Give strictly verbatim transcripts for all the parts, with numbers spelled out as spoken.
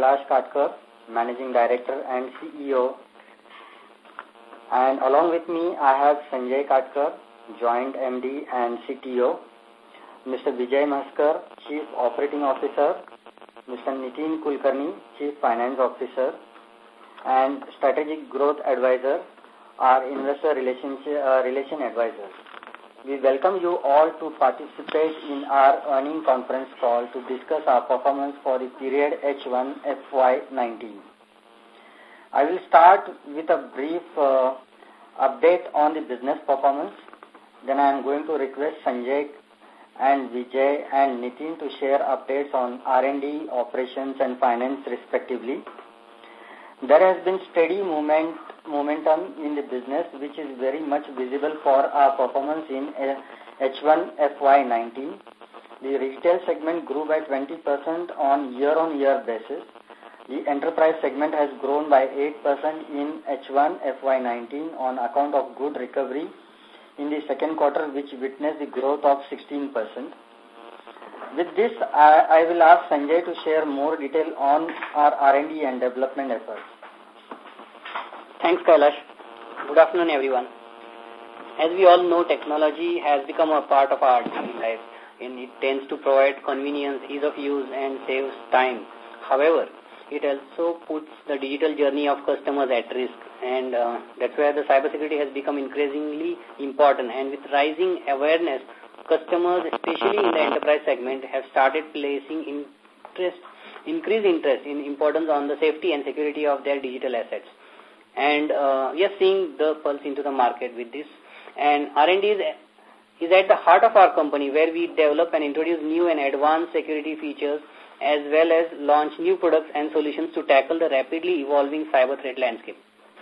Kailash Katkar, Managing Director and C E O. And along with me, I have Sanjay Katkar, Joint M D and C T O, Mister Vijay Maskar, Chief Operating Officer, Mister Nitin Kulkarni, Chief Finance Officer, and Strategic Growth Advisor, our Investor Relationship, uh, Relation Advisor. We welcome you all to participate in our earnings conference call to discuss our performance for the period H one F Y nineteen. I will start with a brief uh, update on the business performance. Then I am going to request Sanjay and Vijay and Nitin to share updates on R and D, operations and finance respectively. There has been steady movement, momentum in the business which is very much visible for our performance in H one F Y nineteen. The retail segment grew by twenty percent on year-on-year basis. The enterprise segment has grown by eight percent in H one F Y nineteen on account of good recovery in the second quarter, which witnessed the growth of sixteen percent. With this, I, I will ask Sanjay to share more detail on our R and D and development efforts. Thanks, Kailash. Good afternoon, everyone. As we all know, technology has become a part of our daily life, and it tends to provide convenience, ease of use, and saves time. However, it also puts the digital journey of customers at risk, and uh, that's where the cybersecurity has become increasingly important. And with rising awareness, customers, especially in the enterprise segment, have started placing interest, increased interest in importance on the safety and security of their digital assets. And uh, we are seeing the pulse into the market with this. And R and D is, is at the heart of our company, where we develop and introduce new and advanced security features, as well as launch new products and solutions to tackle the rapidly evolving cyber threat landscape.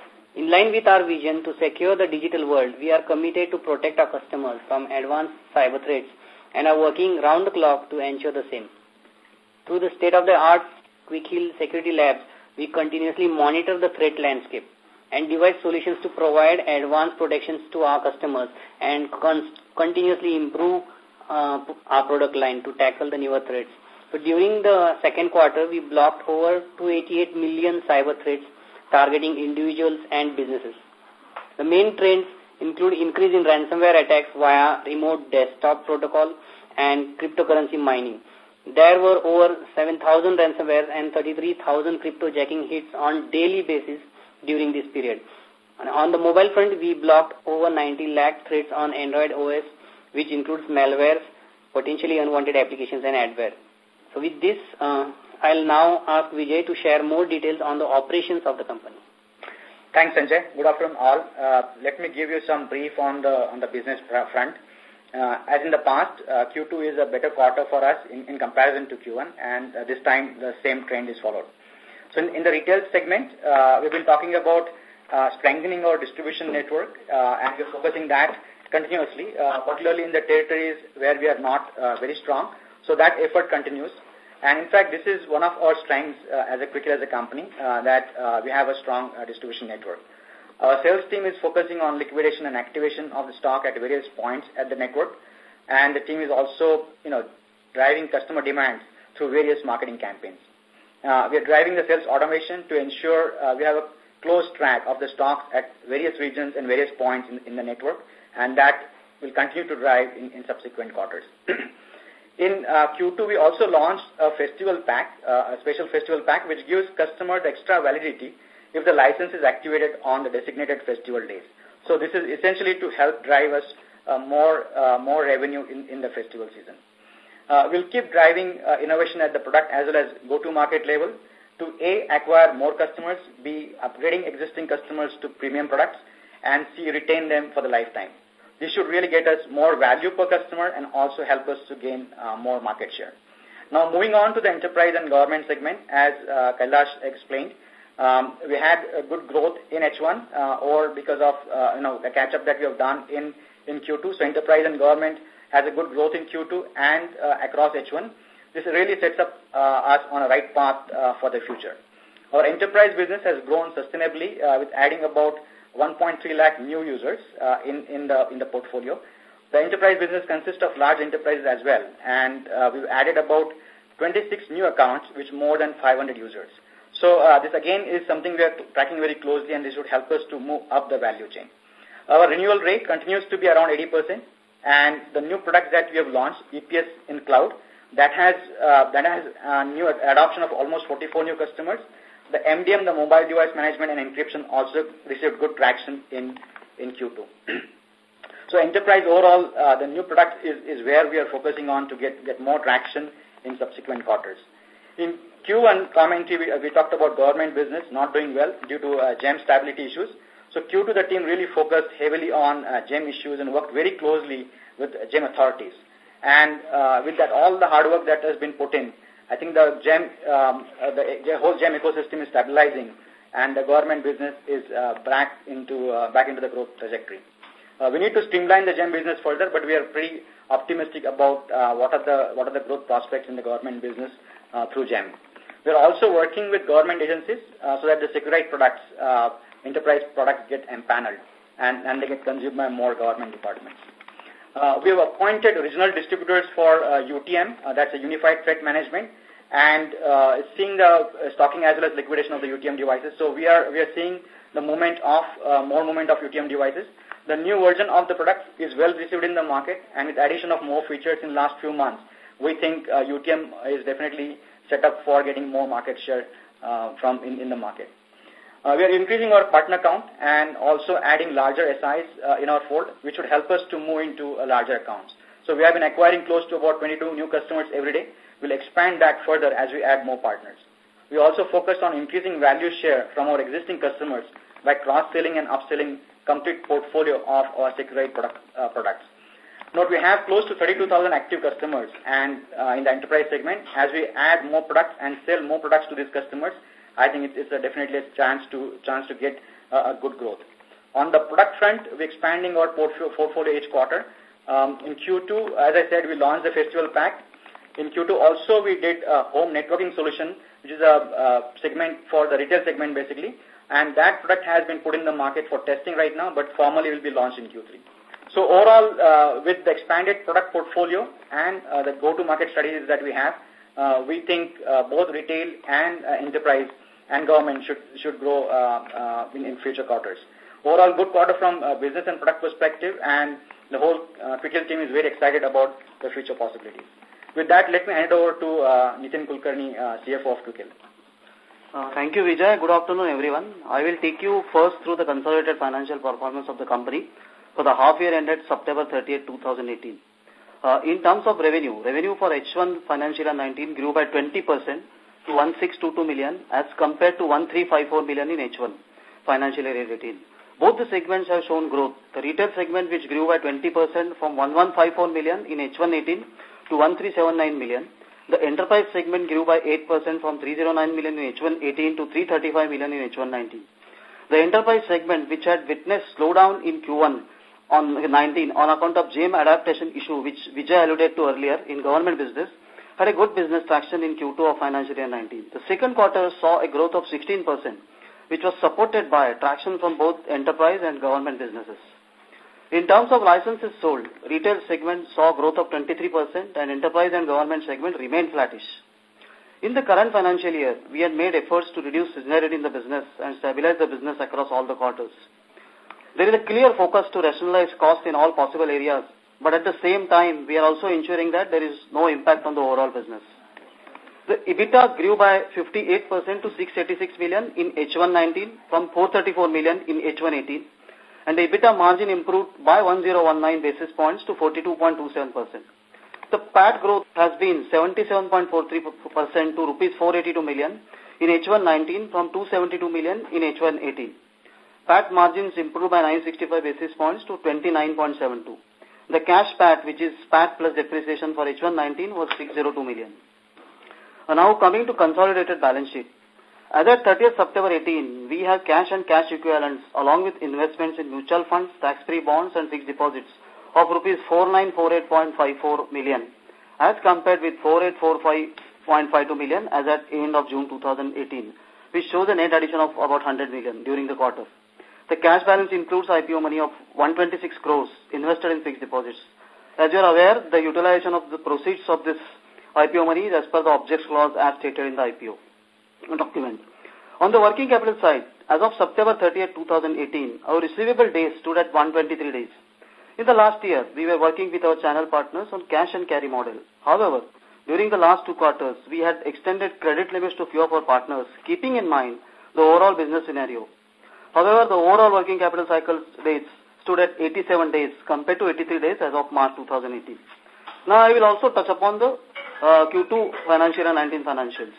In line with our vision to secure the digital world, we are committed to protect our customers from advanced cyber threats and are working round the clock to ensure the same. Through the state-of-the-art Quick Heal Security Labs, we continuously monitor the threat landscape and devise solutions to provide advanced protections to our customers and con continuously improve uh, our product line to tackle the newer threats. So during the second quarter, we blocked over two hundred eighty-eight million cyber threats targeting individuals and businesses. The main trends include increase in ransomware attacks via remote desktop protocol and cryptocurrency mining. There were over seven thousand ransomware and thirty-three thousand cryptojacking hits on daily basis during this period. And on the mobile front, we blocked over ninety lakh threats on Android O S, which includes malware, potentially unwanted applications and adware. So with this, uh, I'll now ask Vijay to share more details on the operations of the company. Thanks, Sanjay. Good afternoon, all. Uh, let me give you some brief on the on the business front. Uh, as in the past, uh, Q two is a better quarter for us in, in comparison to Q one, and uh, this time the same trend is followed. So in, in the retail segment, uh, we've been talking about uh, strengthening our distribution network, uh, and we're focusing that continuously, uh, particularly in the territories where we are not uh, very strong. So that effort continues. And in fact, this is one of our strengths uh, as a Quick Heal as a company, uh, that uh, we have a strong uh, distribution network. Our sales team is focusing on liquidation and activation of the stock at various points at the network. And the team is also, you know, driving customer demands through various marketing campaigns. Uh, we are driving the sales automation to ensure uh, we have a close track of the stocks at various regions and various points in, in the network, and that will continue to drive in, in subsequent quarters. In uh, Q two, we also launched a festival pack, uh, a special festival pack, which gives customers extra validity if the license is activated on the designated festival days. So this is essentially to help drive us uh, more, uh, more revenue in, in the festival season. Uh, we'll keep driving uh, innovation at the product as well as go-to-market level to A, acquire more customers, B, upgrading existing customers to premium products, and C, retain them for the lifetime. This should really get us more value per customer and also help us to gain uh, more market share. Now, moving on to the enterprise and government segment, as uh, Kailash explained, um, we had a good growth in H one, uh, or because of uh, you know the catch-up that we have done in, in Q two. So enterprise and government has a good growth in Q two and uh, across H one. This really sets up uh, us on a right path uh, for the future. Our enterprise business has grown sustainably uh, with adding about one point three lakh new users uh, in, in, the, in the portfolio. The enterprise business consists of large enterprises as well, and uh, we've added about twenty-six new accounts with more than five hundred users. So uh, this again is something we are tracking very closely, and this would help us to move up the value chain. Our renewal rate continues to be around eighty percent, and the new products that we have launched, E P S in cloud, that has uh, that has uh, new adoption of almost forty-four new customers. The M D M, the mobile device management and encryption, also received good traction in in Q two. So enterprise overall, uh, the new product is, is where we are focusing on to get, get more traction in subsequent quarters. In Q one commentary, we, uh, we talked about government business not doing well due to uh, GEM stability issues. So Q two, the team really focused heavily on uh, GEM issues and worked very closely with uh, GEM authorities. And uh, with that, all the hard work that has been put in, I think the GEM, um, uh, the, the whole GEM ecosystem is stabilizing, and the government business is uh, back into uh, back into the growth trajectory. Uh, we need to streamline the GEM business further, but we are pretty optimistic about uh, what are the what are the growth prospects in the government business uh, through GEM. We are also working with government agencies uh, so that the Seqrite products, uh, enterprise products, get empaneled and, and they get consumed by more government departments. Uh, we have appointed regional distributors for uh, U T M, uh, that's a Unified Threat Management, and uh, seeing the uh, stocking as well as liquidation of the U T M devices. So we are we are seeing the movement of uh, more movement of U T M devices. The new version of the product is well received in the market, and with addition of more features in the last few months, we think uh, U T M is definitely set up for getting more market share uh, from in, in the market. Uh, we are increasing our partner count and also adding larger S Is uh, in our fold, which would help us to move into uh, larger accounts. So we have been acquiring close to about twenty-two new customers every day. We'll expand that further as we add more partners. We also focused on increasing value share from our existing customers by cross-selling and upselling complete portfolio of our Seqrite product, uh, products. Note, we have close to thirty-two thousand active customers and uh, in the enterprise segment. As we add more products and sell more products to these customers, I think it's, it's a definitely a chance to chance to get uh, a good growth. On the product front, we're expanding our portfolio, portfolio each quarter. Um, in Q two, as I said, we launched the Festival Pack. In Q two, also we did a home networking solution, which is a, a segment for the retail segment basically. And that product has been put in the market for testing right now, but formally will be launched in Q three. So overall, uh, with the expanded product portfolio and uh, the go-to-market strategies that we have, uh, we think uh, both retail and uh, enterprise and government should should grow uh, uh, in, in future quarters. Overall, good quarter from uh, business and product perspective, and the whole uh, Quickhill team is very excited about the future possibilities. With that, let me hand over to uh, Nitin Kulkarni, uh, C F O of Quickhill. Uh, thank you, Vijay. Good afternoon, everyone. I will take you first through the consolidated financial performance of the company for the half year ended September thirtieth, two thousand eighteen. Uh, in terms of revenue, revenue for H one financial year nineteen grew by twenty percent to one thousand six hundred twenty-two million as compared to one thousand three hundred fifty-four million in H one financial year eighteen. Both the segments have shown growth. The retail segment, which grew by twenty percent from one thousand one hundred fifty-four million in H one eighteen to one thousand three hundred seventy-nine million. The enterprise segment grew by eight percent from three hundred nine million in H one eighteen to three hundred thirty-five million in H one nineteen. The enterprise segment, which had witnessed slowdown in Q one on nineteen on account of GEM adaptation issue, which Vijay alluded to earlier in government business, had a good business traction in Q two of financial year nineteen. The second quarter saw a growth of sixteen percent, which was supported by traction from both enterprise and government businesses. In terms of licenses sold, retail segment saw growth of twenty-three percent and enterprise and government segment remained flattish. In the current financial year, we had made efforts to reduce seasonality in the business and stabilize the business across all the quarters. There is a clear focus to rationalize costs in all possible areas, but at the same time, we are also ensuring that there is no impact on the overall business. The EBITDA grew by fifty-eight percent to six hundred eighty-six million in H one nineteen from four hundred thirty-four million in H one eighteen. And the EBITDA margin improved by one thousand nineteen basis points to forty-two point two seven percent. The P A T growth has been seventy-seven point four three percent to rupees four hundred eighty-two million in H one nineteen from two hundred seventy-two million in H one eighteen. P A T margins improved by nine hundred sixty-five basis points to twenty-nine point seven two. The cash P A T, which is P A T plus depreciation for H one nineteen, was six hundred two million. And now coming to consolidated balance sheet. As at thirtieth September eighteen, we have cash and cash equivalents along with investments in mutual funds, tax-free bonds and fixed deposits of rupees four thousand nine hundred forty-eight point five four million as compared with four thousand eight hundred forty-five point five two million as at end of June two thousand eighteen, which shows a net addition of about one hundred million during the quarter. The cash balance includes I P O money of one hundred twenty-six crores invested in fixed deposits. As you are aware, the utilization of the proceeds of this I P O monies as per the objects clause as stated in the I P O document. On the working capital side, as of September thirtieth, two thousand eighteen, our receivable days stood at one hundred twenty-three days. In the last year, we were working with our channel partners on cash and carry model. However, during the last two quarters, we had extended credit limits to few of our partners, keeping in mind the overall business scenario. However, the overall working capital cycle days stood at eighty-seven days compared to eighty-three days as of March two thousand eighteen. Now, I will also touch upon the uh, Q two financial year nineteen financials.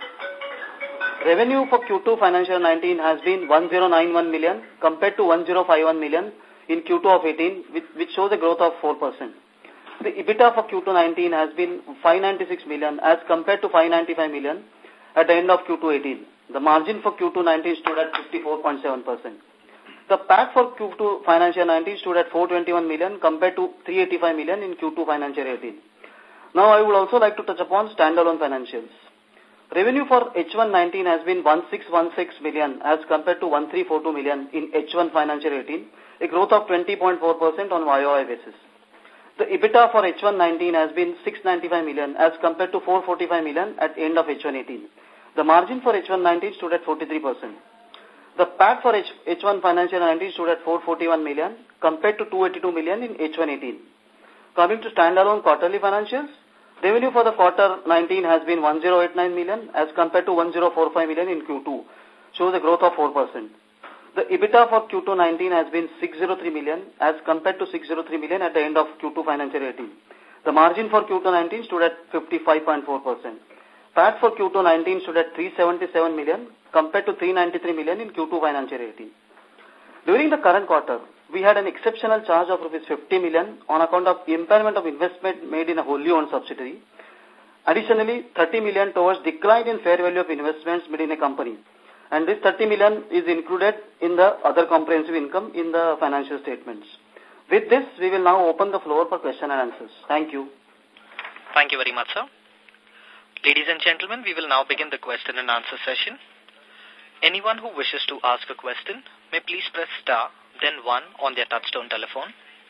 Revenue for Q two financial nineteen has been one thousand ninety-one million compared to one thousand fifty-one million in Q two of eighteen, which, which shows a growth of four percent. The EBITDA for Q two nineteen has been five hundred ninety-six million as compared to five hundred ninety-five million at the end of Q two eighteen. The margin for Q two nineteen stood at fifty-four point seven percent. The P A T for Q two financial nineteen stood at four hundred twenty-one million compared to three hundred eighty-five million in Q two financial eighteen. Now I would also like to touch upon standalone financials. Revenue for H one nineteen has been one thousand six hundred sixteen million as compared to one thousand three hundred forty-two million in H one financial eighteen, a growth of twenty point four percent on Y O Y basis. The EBITDA for H one nineteen has been six hundred ninety-five million as compared to four hundred forty-five million at end of H one eighteen. The margin for H one nineteen stood at forty-three percent. The P A T for H H1 financial nineteen stood at four hundred forty-one million compared to two hundred eighty-two million in H one eighteen. Coming to standalone quarterly financials, revenue for the quarter nineteen has been one thousand eighty-nine million as compared to one thousand forty-five million in Q two, shows a growth of four percent. The EBITDA for Q two nineteen has been six hundred three million as compared to six hundred three million at the end of Q two financial eighteen. The margin for Q two nineteen stood at fifty-five point four percent. P A T for Q two nineteen stood at three hundred seventy-seven million compared to three hundred ninety-three million in Q two financial eighteen. During the current quarter, we had an exceptional charge of rupees fifty million on account of impairment of investment made in a wholly owned subsidiary. Additionally, thirty million towards decline in fair value of investments made in a company. And this thirty million is included in the other comprehensive income in the financial statements. With this, we will now open the floor for question and answers. Thank you. Thank you very much, sir. Ladies and gentlemen, we will now begin the question and answer session. Anyone who wishes to ask a question may please press star, then one on their touchtone telephone.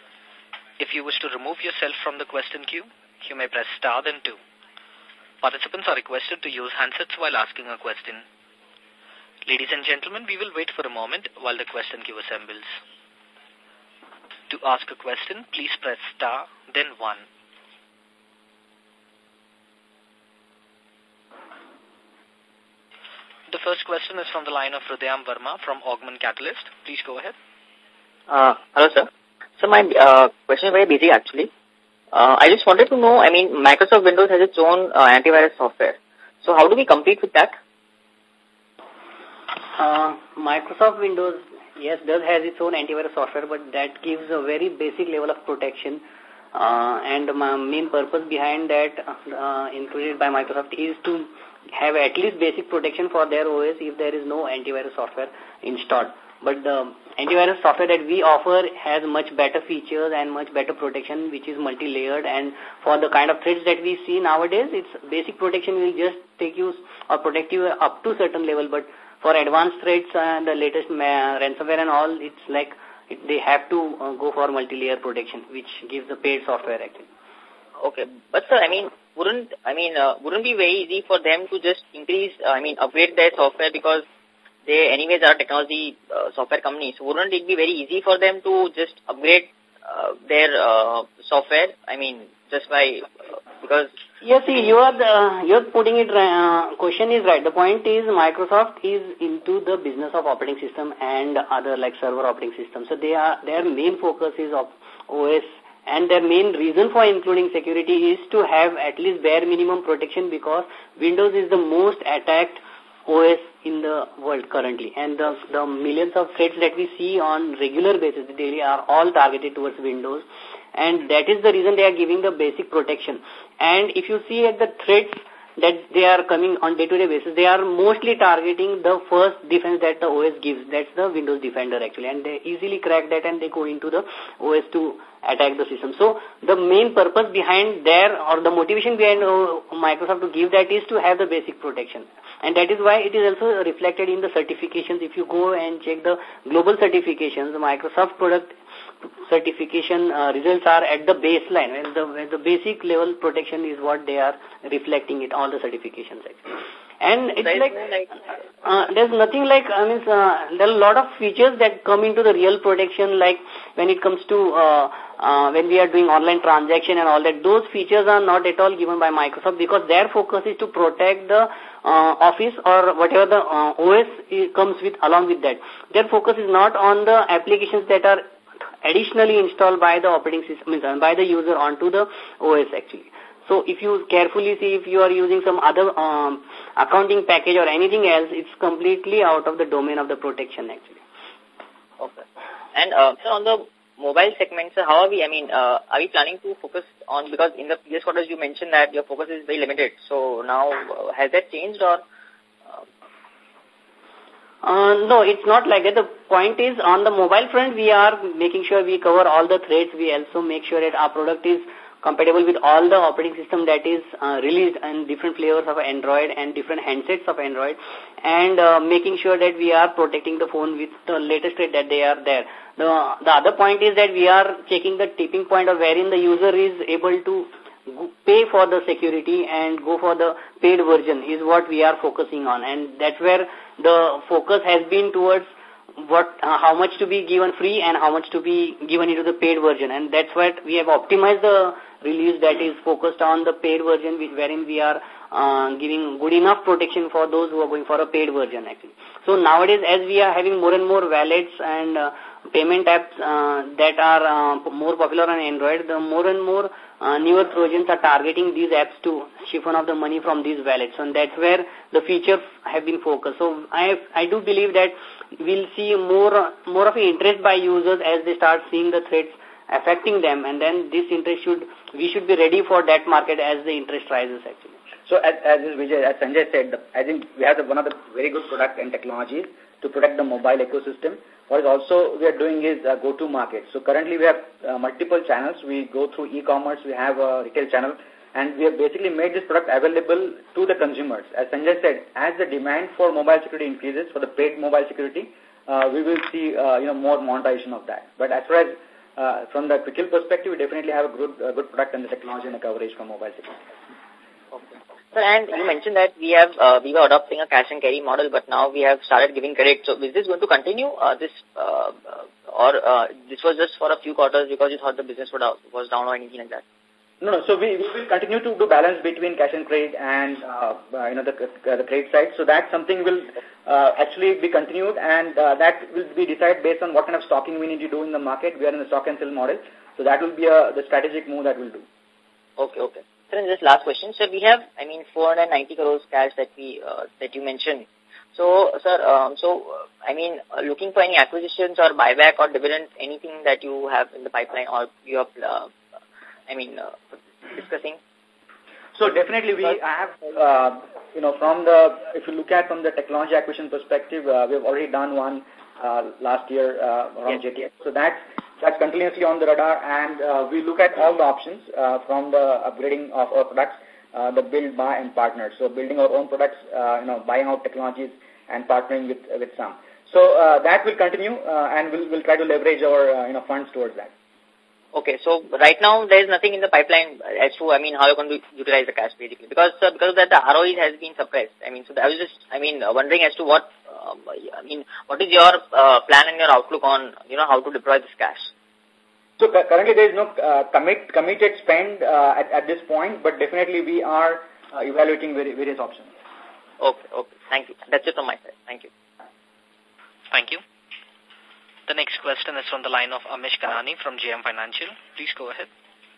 If you wish to remove yourself from the question queue, you may press star, then two. Participants are requested to use handsets while asking a question. Ladies and gentlemen, we will wait for a moment while the question queue assembles. To ask a question, please press star, then one. The first question is from the line of Hridayam Verma from Augment Catalyst. Please go ahead. Uh, hello, sir. So my uh, question is very busy, actually. Uh, I just wanted to know, I mean, Microsoft Windows has its own uh, antivirus software. So how do we compete with that? Uh, Microsoft Windows, yes, does has its own antivirus software, but that gives a very basic level of protection. Uh, and my main purpose behind that, uh, included by Microsoft, is to have at least basic protection for their O S if there is no antivirus software installed. But the antivirus software that we offer has much better features and much better protection, which is multi-layered. And for the kind of threats that we see nowadays, its basic protection will just take you or protect you up to a certain level. But for advanced threats and the latest ransomware and all, it's like it, they have to uh, go for multi-layer protection, which gives the paid software actually. Okay, but sir, I mean, wouldn't I mean uh, wouldn't be very easy for them to just increase, uh, I mean, upgrade their software, because they anyways are technology uh, software companies. So wouldn't it be very easy for them to just upgrade uh, their uh, software? I mean, just by uh, because yes, see, you are the, you're putting it. Uh, question is right. The point is Microsoft is into the business of operating system and other like server operating systems. So they are their main focus is of O S. And their main reason for including security is to have at least bare minimum protection, because Windows is the most attacked O S in the world currently. And the, the millions of threats that we see on regular basis daily are all targeted towards Windows. And that is the reason they are giving the basic protection. And if you see at the threats that they are coming on day-to-day basis, they are mostly targeting the first defense that the O S gives. That's the Windows Defender actually. And they easily crack that and they go into the O S to attack the system. So the main purpose behind there, or the motivation behind uh, Microsoft to give that, is to have the basic protection. And that is why it is also reflected in the certifications. If you go and check the global certifications, the Microsoft product certification uh, results are at the baseline, where the, where the basic level protection is what they are reflecting it, all the certifications actually. And it's like, like uh, there's nothing like, I mean, uh, there are a lot of features that come into the real protection, like when it comes to, uh, uh, when we are doing online transaction and all that, those features are not at all given by Microsoft because their focus is to protect the uh, Office or whatever the uh, O S comes with along with that. Their focus is not on the applications that are additionally installed by the operating system, by the user onto the O S actually. So if you carefully see if you are using some other um, accounting package or anything else, it's completely out of the domain of the protection actually. Okay. And uh, so on the mobile segment, so how are we, I mean, uh, are we planning to focus on, because in the previous quarters you mentioned that your focus is very limited. So now uh, has that changed or? Uh, Uh, no, it's not like that. The point is, on the mobile front, we are making sure we cover all the threats. We also make sure that our product is compatible with all the operating system that is uh, released and different flavors of Android and different handsets of Android, and uh, making sure that we are protecting the phone with the latest threat that they are there. The, the other point is that we are checking the tipping point of wherein the user is able to pay for the security and go for the paid version is what we are focusing on, and that's where the focus has been towards what uh, how much to be given free and how much to be given into the paid version, and that's what we have optimized the release that is focused on the paid version, which wherein we are uh, giving good enough protection for those who are going for a paid version actually. So nowadays, as we are having more and more wallets and uh, payment apps uh, that are uh, more popular on Android, the more and more uh, newer Trojans are targeting these apps to siphon off the money from these wallets, and that's where the features have been focused. So I I do believe that we'll see more more of an interest by users as they start seeing the threats affecting them, and then this interest should we should be ready for that market as the interest rises actually. So as, as Vijay, as Sanjay said, the, I think we have the, one of the very good product and technologies to protect the mobile ecosystem. What is also we are doing is uh, go-to market. So currently we have uh, multiple channels. We go through e-commerce, we have a retail channel, and we have basically made this product available to the consumers. As Sanjay said, as the demand for mobile security increases, for the paid mobile security, uh, we will see uh, you know more monetization of that. But as far as uh, from the Quick Heal perspective, we definitely have a good uh, good product and the technology and the coverage for mobile security. Okay. So, and you mentioned that we have uh, we were adopting a cash and carry model, but now we have started giving credit. So, is this going to continue? Uh, this uh, or uh, this was just for a few quarters because you thought the business would, uh, was down or anything like that? No, no. So we, we will continue to do balance between cash and credit and uh, uh, you know the uh, the credit side. So that something will uh, actually be continued, and uh, that will be decided based on what kind of stocking we need to do in the market. We are in the stock and sell model, so that will be a, the strategic move that we'll do. Okay, okay. So then just last question. So we have, I mean, four hundred ninety crores cash that we uh, that you mentioned. So, sir, um, so uh, I mean, uh, looking for any acquisitions or buyback or dividend, anything that you have in the pipeline or you have, uh, I mean, uh, discussing? So definitely we have, uh, you know, from the, if you look at from the technology acquisition perspective, uh, we have already done one uh, last year uh, around yes. J T X. So that's, that's continuously on the radar, and uh, we look at all the options uh, from the upgrading of our products, uh, the build, buy, and partner. So building our own products, uh, you know, buying out technologies and partnering with with some. So uh, that will continue, uh, and we'll, we'll try to leverage our, uh, you know, funds towards that. Okay, so right now there is nothing in the pipeline as to, I mean, how you're going to utilize the cash basically, because uh, because of that the R O E has been suppressed. I mean, so I was just, I mean, uh, wondering as to what, uh, I mean, what is your uh, plan and your outlook on, you know, how to deploy this cash? So currently there is no uh, commit committed spend uh, at at this point, but definitely we are uh, evaluating various options. Okay, okay, thank you. That's it from my side. Thank you. Thank you. The next question is from the line of Amish Kanani from J M Financial. Please go ahead.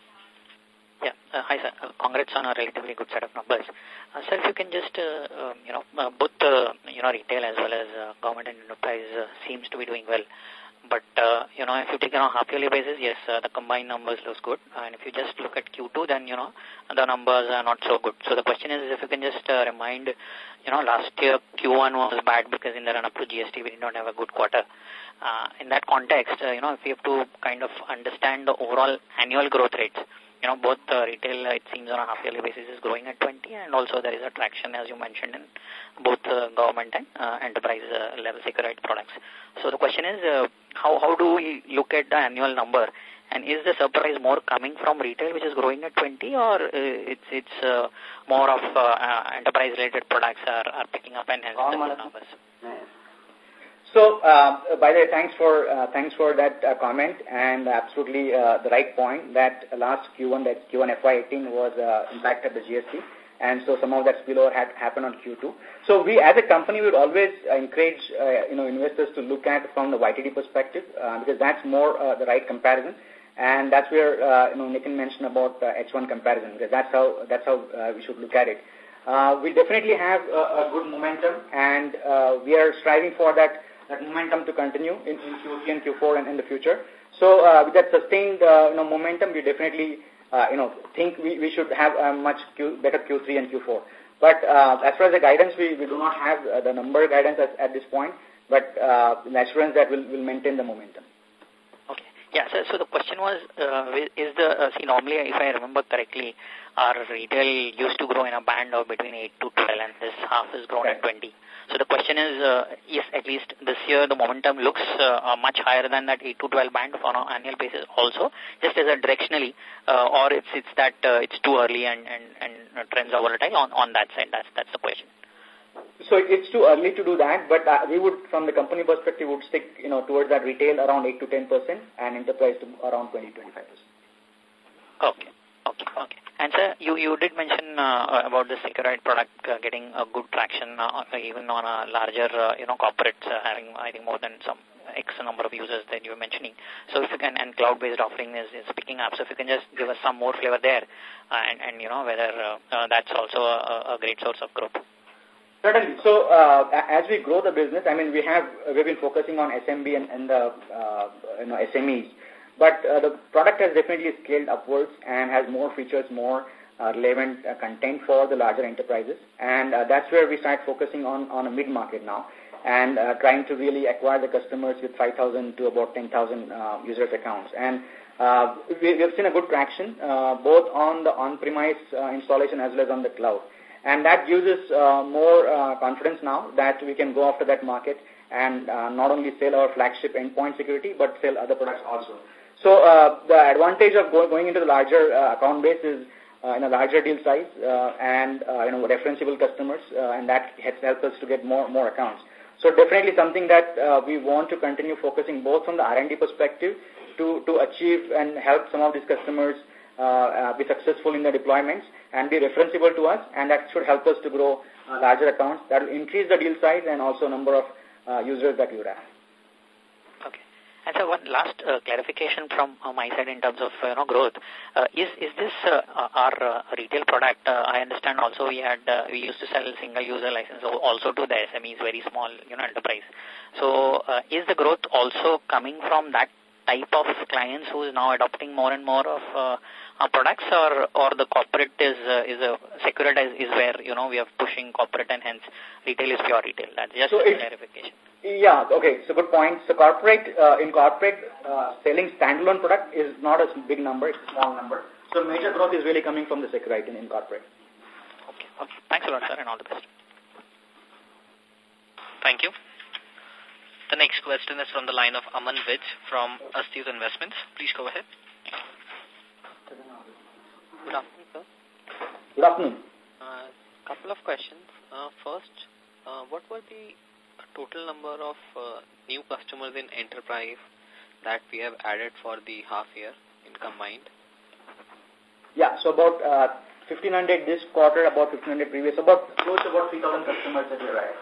Yeah, uh, hi sir. Uh, congrats on a relatively good set of numbers. Uh, sir, if you can just, uh, um, you know, uh, both, uh, you know, retail as well as uh, government and enterprise uh, seems to be doing well. But, uh, you know, if you take it on a half-yearly basis, yes, uh, the combined numbers looks good. And if you just look at Q two, then, you know, the numbers are not so good. So the question is, if you can just uh, remind, you know, last year Q one was bad because in the run-up to G S T, we did not have a good quarter. Uh, in that context, uh, you know, if you have to kind of understand the overall annual growth rates, you know, both uh, retail, uh, it seems on a half-yearly basis is growing at twenty, and also there is a traction, as you mentioned, in both uh, government and uh, enterprise uh, level secured products. So the question is, uh, how, how do we look at the annual number? And is the surprise more coming from retail, which is growing at twenty, or uh, it's it's uh, more of uh, uh, enterprise-related products are, are picking up and hence the numbers? So, uh, by the way, thanks for uh, thanks for that uh, comment, and absolutely uh, the right point that last Q one, that Q one F Y eighteen was uh, impacted the G S T, and so some of that spillover had happened on Q two. So, we as a company would always uh, encourage uh, you know investors to look at from the Y T D perspective uh, because that's more uh, the right comparison. And that's where, uh, you know, Nitin mentioned about uh, H one comparison, because that's how, that's how uh, we should look at it. Uh, we definitely have a, a good momentum, and uh, we are striving for that, that momentum to continue in, in Q three and Q four and in the future. So, uh, with that sustained, uh, you know, momentum, we definitely, uh, you know, think we, we should have a much Q, better Q three and Q four. But uh, as far as the guidance, we, we do not have uh, the number guidance at, at this point, but uh, the assurance that we'll, we'll maintain the momentum. Yeah, so, so the question was, uh, is the, uh, see, normally, if I remember correctly, our retail used to grow in a band of between eight to twelve, and this half is grown at twenty. So the question is, uh, is at least this year the momentum looks uh, much higher than that eight to twelve band on an annual basis also, just as a directionally, uh, or it's it's that uh, it's too early and, and, and trends are volatile on, on that side? That's, that's the question. So it's too early to do that, but uh, we would, from the company perspective, would stick, you know, towards that retail around eight to ten percent and enterprise to around twenty to twenty-five percent. Okay, okay, okay. And sir, you, you did mention uh, about the secured product uh, getting a good traction uh, even on a larger, uh, you know, corporates uh, having, I think, more than some X number of users that you were mentioning. So if you can, and cloud-based offering is, is picking up. So if you can just give us some more flavor there uh, and, and, you know, whether uh, uh, that's also a, a great source of growth. Certainly. So, uh, as we grow the business, I mean, we have, we've been focusing on S M B and, and the, uh, you know, S M Es. But uh, the product has definitely scaled upwards and has more features, more uh, relevant uh, content for the larger enterprises. And uh, that's where we start focusing on, on a mid-market now and uh, trying to really acquire the customers with five thousand to about ten thousand uh, users accounts. And uh, we, we have seen a good traction, uh, both on the on-premise uh, installation as well as on the cloud. And that gives us uh, more uh, confidence now that we can go after that market and uh, not only sell our flagship endpoint security, but sell other products also. So uh, the advantage of go going into the larger uh, account base is uh, in a larger deal size uh, and uh, you know referenceable customers, uh, and that has helped us to get more more accounts. So definitely something that uh, we want to continue focusing both from the R and D perspective to to achieve and help some of these customers uh, uh, be successful in their deployments and be referenceable to us, and that should help us to grow uh, larger accounts. That will increase the deal size and also number of uh, users that you would have. Okay. And so one last uh, clarification from uh, my side in terms of uh, you know growth uh, is is this uh, our uh, retail product? Uh, I understand also we had uh, we used to sell single user license also to the S M Es, very small you know enterprise. So uh, is the growth also coming from that type of clients who is now adopting more and more of uh, our products, or or the corporate is uh, is a secured is, is where you know we are pushing corporate and hence retail is pure retail? That's just so a clarification. Yeah, okay, so good point. So corporate, uh, in corporate, uh, selling standalone product is not a big number, it's a small number. So major growth is really coming from the security in, in corporate. Okay, okay. Thanks a lot, sir, and all the best. Thank you. The next question is from the line of Aman Vij from Astute Investments. Please go ahead. Good afternoon, sir. Good afternoon. Uh, couple of questions. Uh, first, uh, what were the total number of uh, new customers in enterprise that we have added for the half year in combined? Yeah, so about uh, fifteen hundred this quarter, about fifteen hundred previous, about close to about three thousand customers that we added.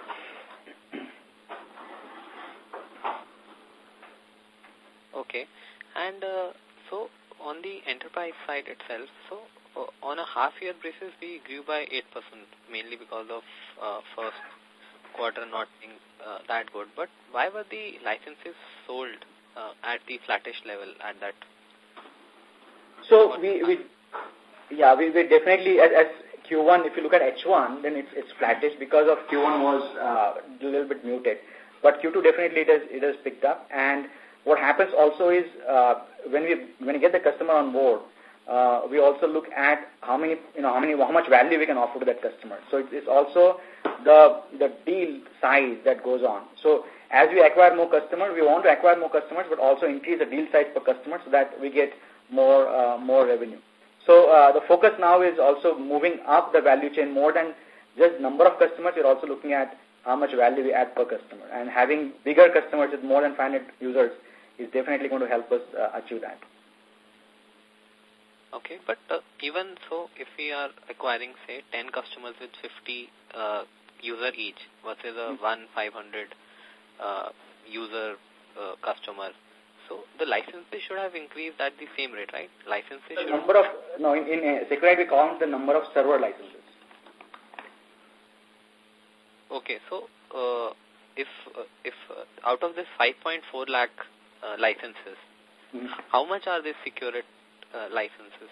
Okay. And uh, so on the enterprise side itself, so uh, on a half year basis, we grew by eight percent, mainly because of uh, first quarter not being uh, that good. But why were the licenses sold uh, at the flattish level at that? So we, we yeah, we, we definitely, as, as Q one, if you look at H one, then it's, it's flattish because of Q one was uh, a little bit muted. But Q two definitely it has, it has picked up. And what happens also is uh, when we when we get the customer on board, uh, we also look at how many, you know, how many, how much value we can offer to that customer. So it's, it's also the the deal size that goes on. So as we acquire more customers, we want to acquire more customers, but also increase the deal size per customer so that we get more uh, more revenue. So uh, the focus now is also moving up the value chain more than just number of customers. We're also looking at how much value we add per customer, and having bigger customers with more than five hundred users is definitely going to help us uh, achieve that. Okay, but uh, even so, if we are acquiring, say, ten customers with fifty uh, user each versus a mm-hmm. one five hundred uh, user uh, customer, so the licenses should have increased at the same rate, right? Licenses the should number of, no, in, in uh, Seqrite we count the number of server licenses. Okay, so uh, if uh, if uh, out of this five point four lakh uh, licenses, mm-hmm. how much are these secured uh, licenses?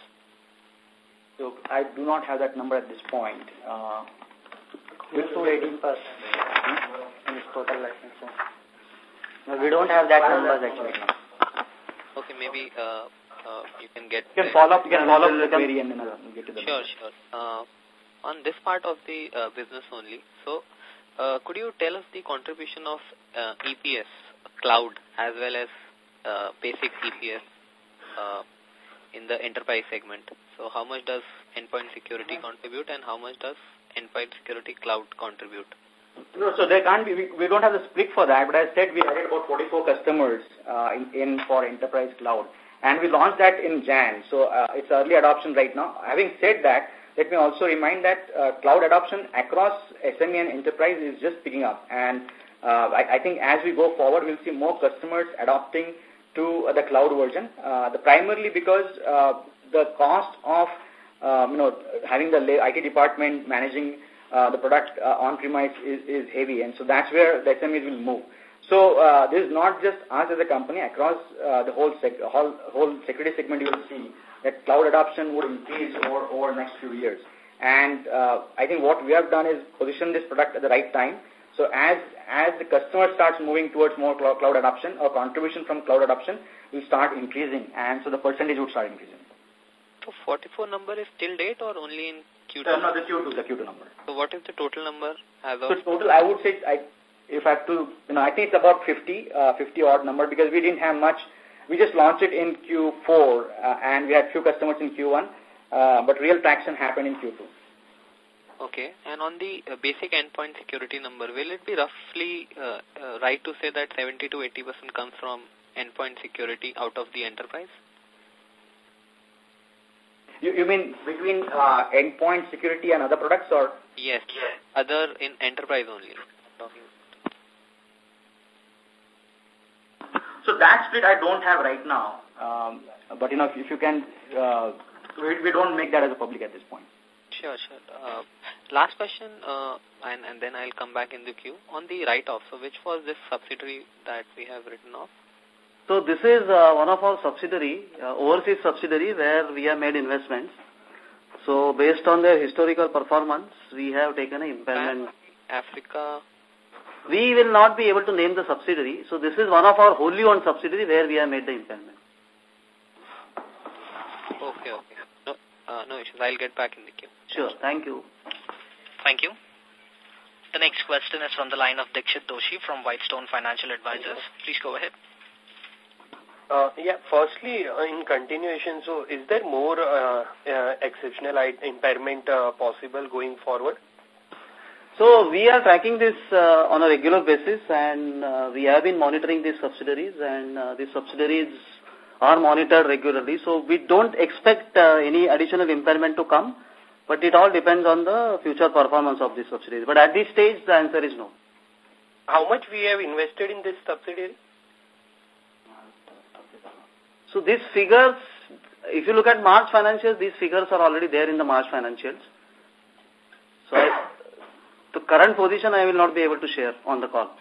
So I do not have that number at this point. Uh, Close to eighteen percent in its total licenses. No, we don't have that numbers actually. Okay, maybe uh, uh, you can get. You can follow up. You can follow up the query and then get to the. Sure, sure. Uh, on this part of the uh, business only, so. Uh, could you tell us the contribution of uh, E P S, cloud, as well as uh, basic E P S uh, in the enterprise segment? So how much does endpoint security contribute and how much does endpoint security cloud contribute? No, so there can't be, we, we don't have the split for that, but as I said, we added about forty-four customers uh, in, in for enterprise cloud. And we launched that in January, so uh, it's early adoption right now. Having said that, let me also remind that uh, cloud adoption across S M E and enterprise is just picking up. And uh, I, I think as we go forward, we'll see more customers adopting to uh, the cloud version. Uh, the primarily because uh, the cost of um, you know having the I T department managing uh, the product uh, on-premise is, is heavy. And so that's where the S M Es will move. So uh, this is not just us as a company. Across uh, the whole, sec whole, whole security segment, you will see that cloud adoption would increase over, over the next few years. And uh, I think what we have done is position this product at the right time. So as as the customer starts moving towards more cloud, cloud adoption, or contribution from cloud adoption will start increasing, and so the percentage would start increasing. So forty-four number is till date or only in Q two? Uh, no, the Q two, the Q two number. So what is the total number as of? So total, I would say, I, if I have to, you know, I think it's about fifty, uh, fifty odd number, because we didn't have much. We just launched it in Q four, uh, and we had few customers in Q one, uh, but real traction happened in Q two. Okay, and on the uh, basic endpoint security number, will it be roughly uh, uh, right to say that seventy to eighty percent comes from endpoint security out of the enterprise? You, you mean between uh, endpoint security and other products, or? Yes, yes. Other in enterprise only. So that split I don't have right now, um, but you know, if, if you can, uh, we, we don't make that as a public at this point. Sure, sure. Uh, last question, uh, and, and then I'll come back in the queue. On the write-off, so which was this subsidiary that we have written off? So this is uh, one of our subsidiary, uh, overseas subsidiary, where we have made investments. So based on their historical performance, we have taken an impairment. Africa. We will not be able to name the subsidiary. So this is one of our wholly owned subsidiary where we have made the impairment. Okay, okay. No, uh, no issues. I'll get back in the queue. Sure. Thank you. Thank you. The next question is from the line of Dikshit Doshi from Whitestone Financial Advisors. Please go ahead. Uh, yeah, firstly, uh, in continuation, so is there more uh, uh, exceptional impairment uh, possible going forward? So we are tracking this uh, on a regular basis, and uh, we have been monitoring these subsidiaries, and uh, these subsidiaries are monitored regularly. So we don't expect uh, any additional impairment to come, but it all depends on the future performance of these subsidiaries. But at this stage, the answer is no. How much we have invested in this subsidiary? So these figures, if you look at March financials, these figures are already there in the March financials. So I, the current position I will not be able to share on the call.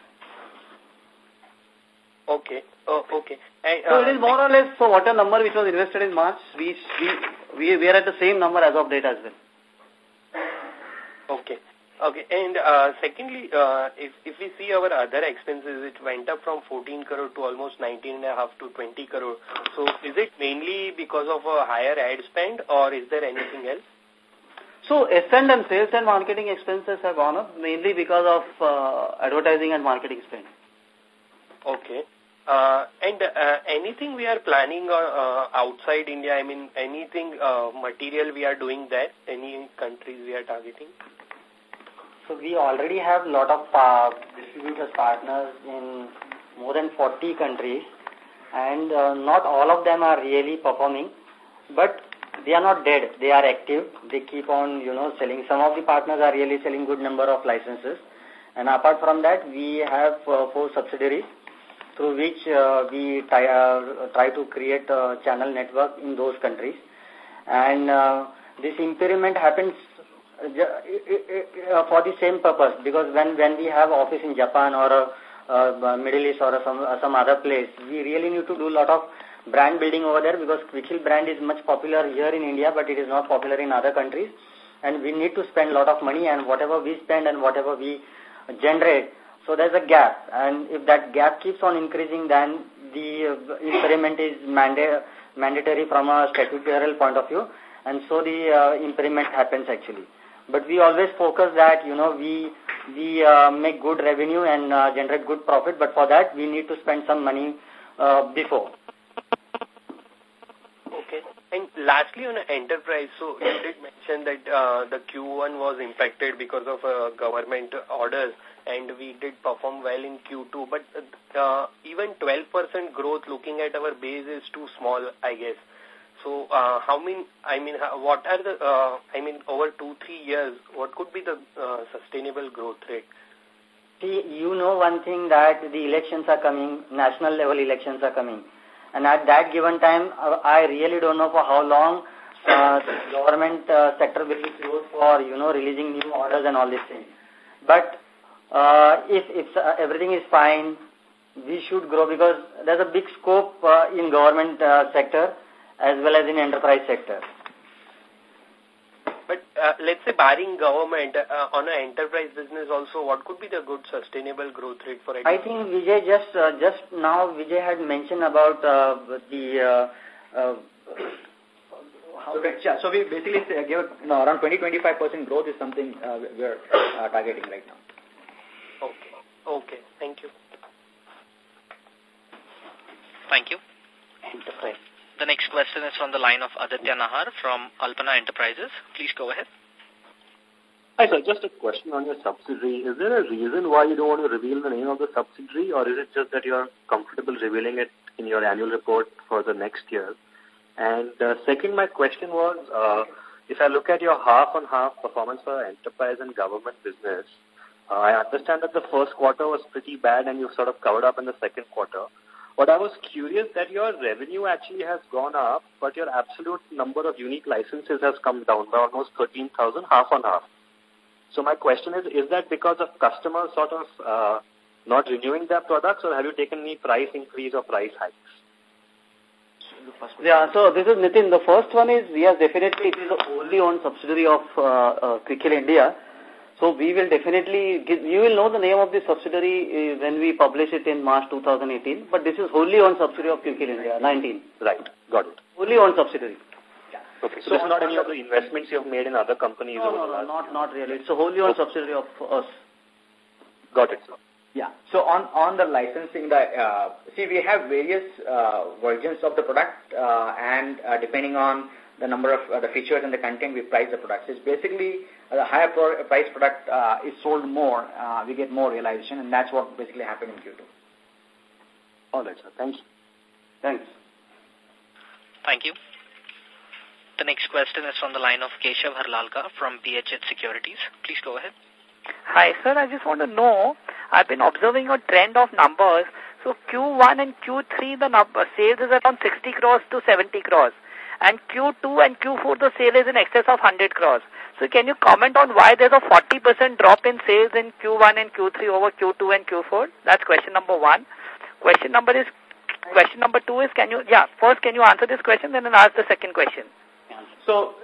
Okay. Oh, okay. And, uh, so it is more or less for whatever number which was invested in March, we, we, we, we are at the same number as of date as well. Okay. Okay, and uh, secondly, uh, if, if we see our other expenses, it went up from fourteen crore to almost nineteen and a half to twenty crore. So is it mainly because of a higher ad spend or is there anything else? So S and M, sales and marketing expenses have gone up mainly because of uh, advertising and marketing spend. Okay. Uh, and uh, anything we are planning uh, uh, outside India, I mean, anything uh, material we are doing there, any countries we are targeting? So we already have a lot of uh, distributors partners in more than forty countries, and uh, not all of them are really performing, but they are not dead. They are active. They keep on, you know, selling. Some of the partners are really selling good number of licenses. And apart from that, we have uh, four subsidiaries through which uh, we try, uh, try to create a channel network in those countries. And uh, this impairment happens uh, for the same purpose, because when, when we have office in Japan or a, uh, Middle East or a, some, uh, some other place, we really need to do a lot of brand building over there, because Quick Heal brand is much popular here in India, but it is not popular in other countries. And we need to spend a lot of money, and whatever we spend and whatever we generate, so there's a gap. And if that gap keeps on increasing, then the uh, impairment is manda mandatory from a statutory point of view, and so the uh, impairment happens actually. But we always focus that, you know, we we uh, make good revenue and uh, generate good profit, but for that we need to spend some money uh, before. Okay. And lastly, on enterprise, so you did mention that uh, the Q one was impacted because of uh, government orders, and we did perform well in Q two. But uh, even twelve percent growth, looking at our base, is too small, I guess. So, uh, how mean? I mean, what are the? Uh, I mean, over two, three years, what could be the uh, sustainable growth rate? See, you know one thing, that the elections are coming, national level elections are coming. And at that given time, uh, I really don't know for how long uh, the government uh, sector will be closed for, you know, releasing new orders and all these things. But uh, if, if uh, everything is fine, we should grow, because there's a big scope uh, in government uh, sector as well as in enterprise sector. But uh, let's say barring government, uh, on an enterprise business also, what could be the good sustainable growth rate for it? I think Vijay just uh, just now Vijay had mentioned about uh, the uh, uh, how so, yeah, so we basically say, give no, around twenty to twenty-five percent growth is something uh, we're uh, targeting right now. Okay. Okay. Thank you. Thank you. Enterprise. The next question is from the line of Aditya Nahar from Alpana Enterprises. Please go ahead. Hi, sir. Just a question on your subsidiary. Is there a reason why you don't want to reveal the name of the subsidiary, or is it just that you're comfortable revealing it in your annual report for the next year? And uh, second, my question was, uh, if I look at your half-on-half performance for enterprise and government business, uh, I understand that the first quarter was pretty bad and you've sort of covered up in the second quarter. But I was curious that your revenue actually has gone up, but your absolute number of unique licenses has come down by almost thirteen thousand, half on half. So my question is, is that because of customers sort of uh, not renewing their products, or have you taken any price increase or price hikes? Yeah, so this is Nitin. The first one is, yes, definitely it is a wholly owned subsidiary of uh, uh, Quick Heal India. So we will definitely, give, you will know the name of the subsidiary uh, when we publish it in March two thousand eighteen, but this is wholly owned subsidiary of Quick Heal India, nineteen. Right, got it. Wholly owned subsidiary. Yeah. Okay, so, so it's not any of the investments you have made in other companies? No, no, no, not, not really. It's a wholly owned okay. subsidiary of us. Got it, sir. Yeah. So on, on the licensing, the, uh, see, we have various uh, versions of the product, uh, and uh, depending on the number of uh, the features and the content, we price the products. It's basically uh, the higher pro price product uh, is sold more, uh, we get more realization, and that's what basically happened in Q two. All right, sir. Thank you. Thanks. Thank you. The next question is from the line of Keshav Harlalka from B H H Securities. Please go ahead. Hi, sir. I just want to know, I've been observing a trend of numbers. So Q one and Q three, the number, sales is around sixty crores to seventy crores. And Q two and Q four, the sale is in excess of one hundred crores. So can you comment on why there's a forty percent drop in sales in Q one and Q three over Q two and Q four? That's question number one. Question number is, question number two is, can you, yeah, first can you answer this question, then I'll ask the second question. So, so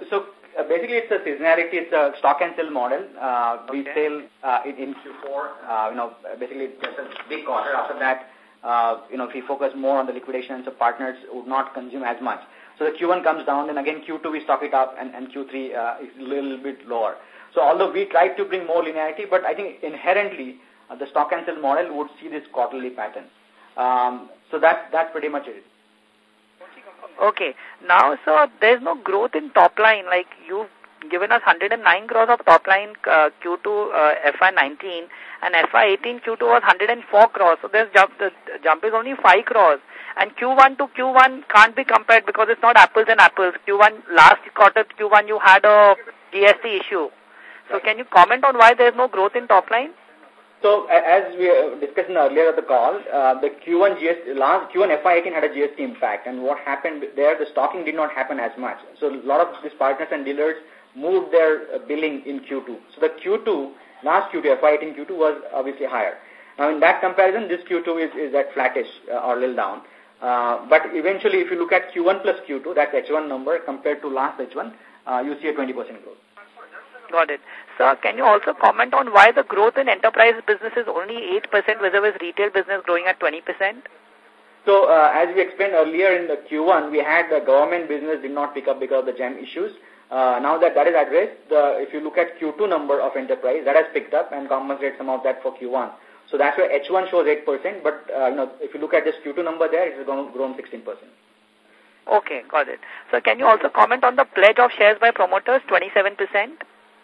uh, basically it's a seasonality. It's a stock and sell model. Uh, we okay. sell uh, in, in Q four. Uh, you know, basically it's a big quarter. After that, uh, you know, if we focus more on the liquidation, so partners would not consume as much. So the Q one comes down, then again Q two we stock it up, and, and Q three uh, is a little bit lower. So although we try to bring more linearity, but I think inherently uh, the stock and sell model would see this quarterly pattern. Um, so that that's pretty much it. Okay. Now, so there's no growth in top line. Like you've given us one hundred nine crores of top line uh, Q two uh, F Y nineteen, and F Y eighteen Q two was one hundred four crores. So there's jump, the jump is only five crores. And Q one to Q one can't be compared because it's not apples and apples. Q one, last quarter Q one you had a G S T issue. So can you comment on why there's no growth in top line? So as we discussed earlier at the call, uh, the Q one G S T, last Q one F Y eighteen had a G S T impact, and what happened there, the stocking did not happen as much. So a lot of these partners and dealers moved their uh, billing in Q two. So the Q two, last Q two, F Y eighteen Q two was obviously higher. Now in that comparison, this Q two is, is at flattish uh, or a little down. Uh, but eventually, if you look at Q one plus Q two, that's H one number compared to last H one, uh, you see a twenty percent growth. Got it. Sir, can you also comment on why the growth in enterprise business is only eight percent vis-a-vis retail business growing at twenty percent? So, uh, as we explained earlier in the Q one, we had the government business did not pick up because of the GeM issues. Uh, now that that is addressed, the, if you look at Q two number of enterprise, that has picked up and compensated some of that for Q one. So that's why H one shows eight percent, but uh, you know, if you look at this Q two number there, it has grown, grown sixteen percent. Okay, got it. So can you also comment on the pledge of shares by promoters, twenty-seven percent?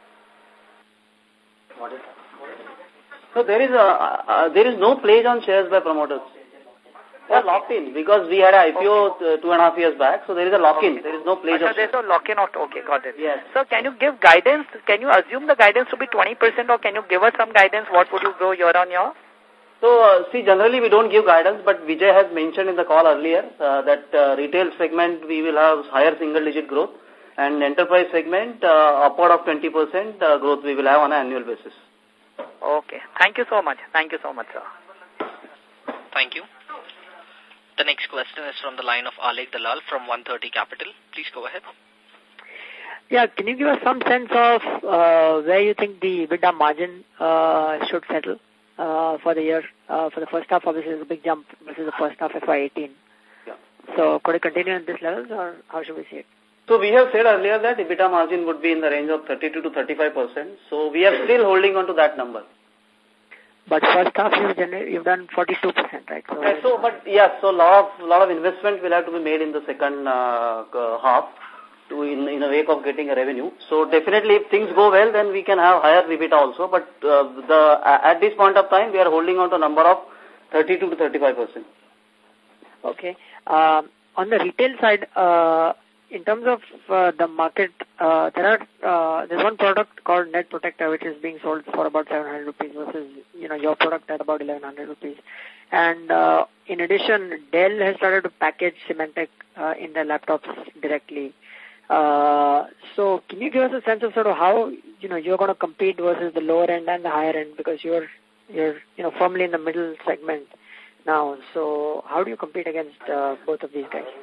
What is So there is a uh, there is no pledge on shares by promoters. They are locked in because we had an I P O okay. two and a half years back, so there is a lock-in. Okay. There is no pledge so of there's shares. no lock-in of, okay, got it. Yes. So can you give guidance, can you assume the guidance to be twenty percent or can you give us some guidance, what would you grow year on year? So, uh, see, generally we don't give guidance, but Vijay has mentioned in the call earlier uh, that uh, retail segment we will have higher single-digit growth, and enterprise segment uh, upward of twenty percent uh, growth we will have on an annual basis. Okay. Thank you so much. Thank you so much, sir. Thank you. The next question is from the line of Alek Dalal from one thirty Capital. Please go ahead. Yeah, can you give us some sense of uh, where you think the EBITDA margin uh, should settle uh, for the year? Uh, for the first half, obviously, there's a big jump versus the first half F Y eighteen. Yeah. So, could it continue at this levels, or how should we see it? So, we have said earlier that EBITDA margin would be in the range of thirty-two to thirty-five percent. So, we are still holding on to that number. But first half you've, gener you've done forty-two percent, right? So, yeah, so but yes, so lot of lot of investment will have to be made in the second uh, half to in in a wake of getting a revenue. So definitely, if things go well, then we can have higher EBITDA also. But uh, the at this point of time, we are holding on to a number of thirty-two to thirty-five percent. Okay. Um, on the retail side, uh, in terms of uh, the market, uh, there are uh, there's one product called Net Protector which is being sold for about seven hundred rupees versus you know your product at about eleven hundred rupees. And uh, in addition, Dell has started to package Symantec uh, in their laptops directly. Uh, so can you give us a sense of sort of how you know you're going to compete versus the lower end and the higher end, because you're you're you know firmly in the middle segment now. So how do you compete against uh, both of these guys?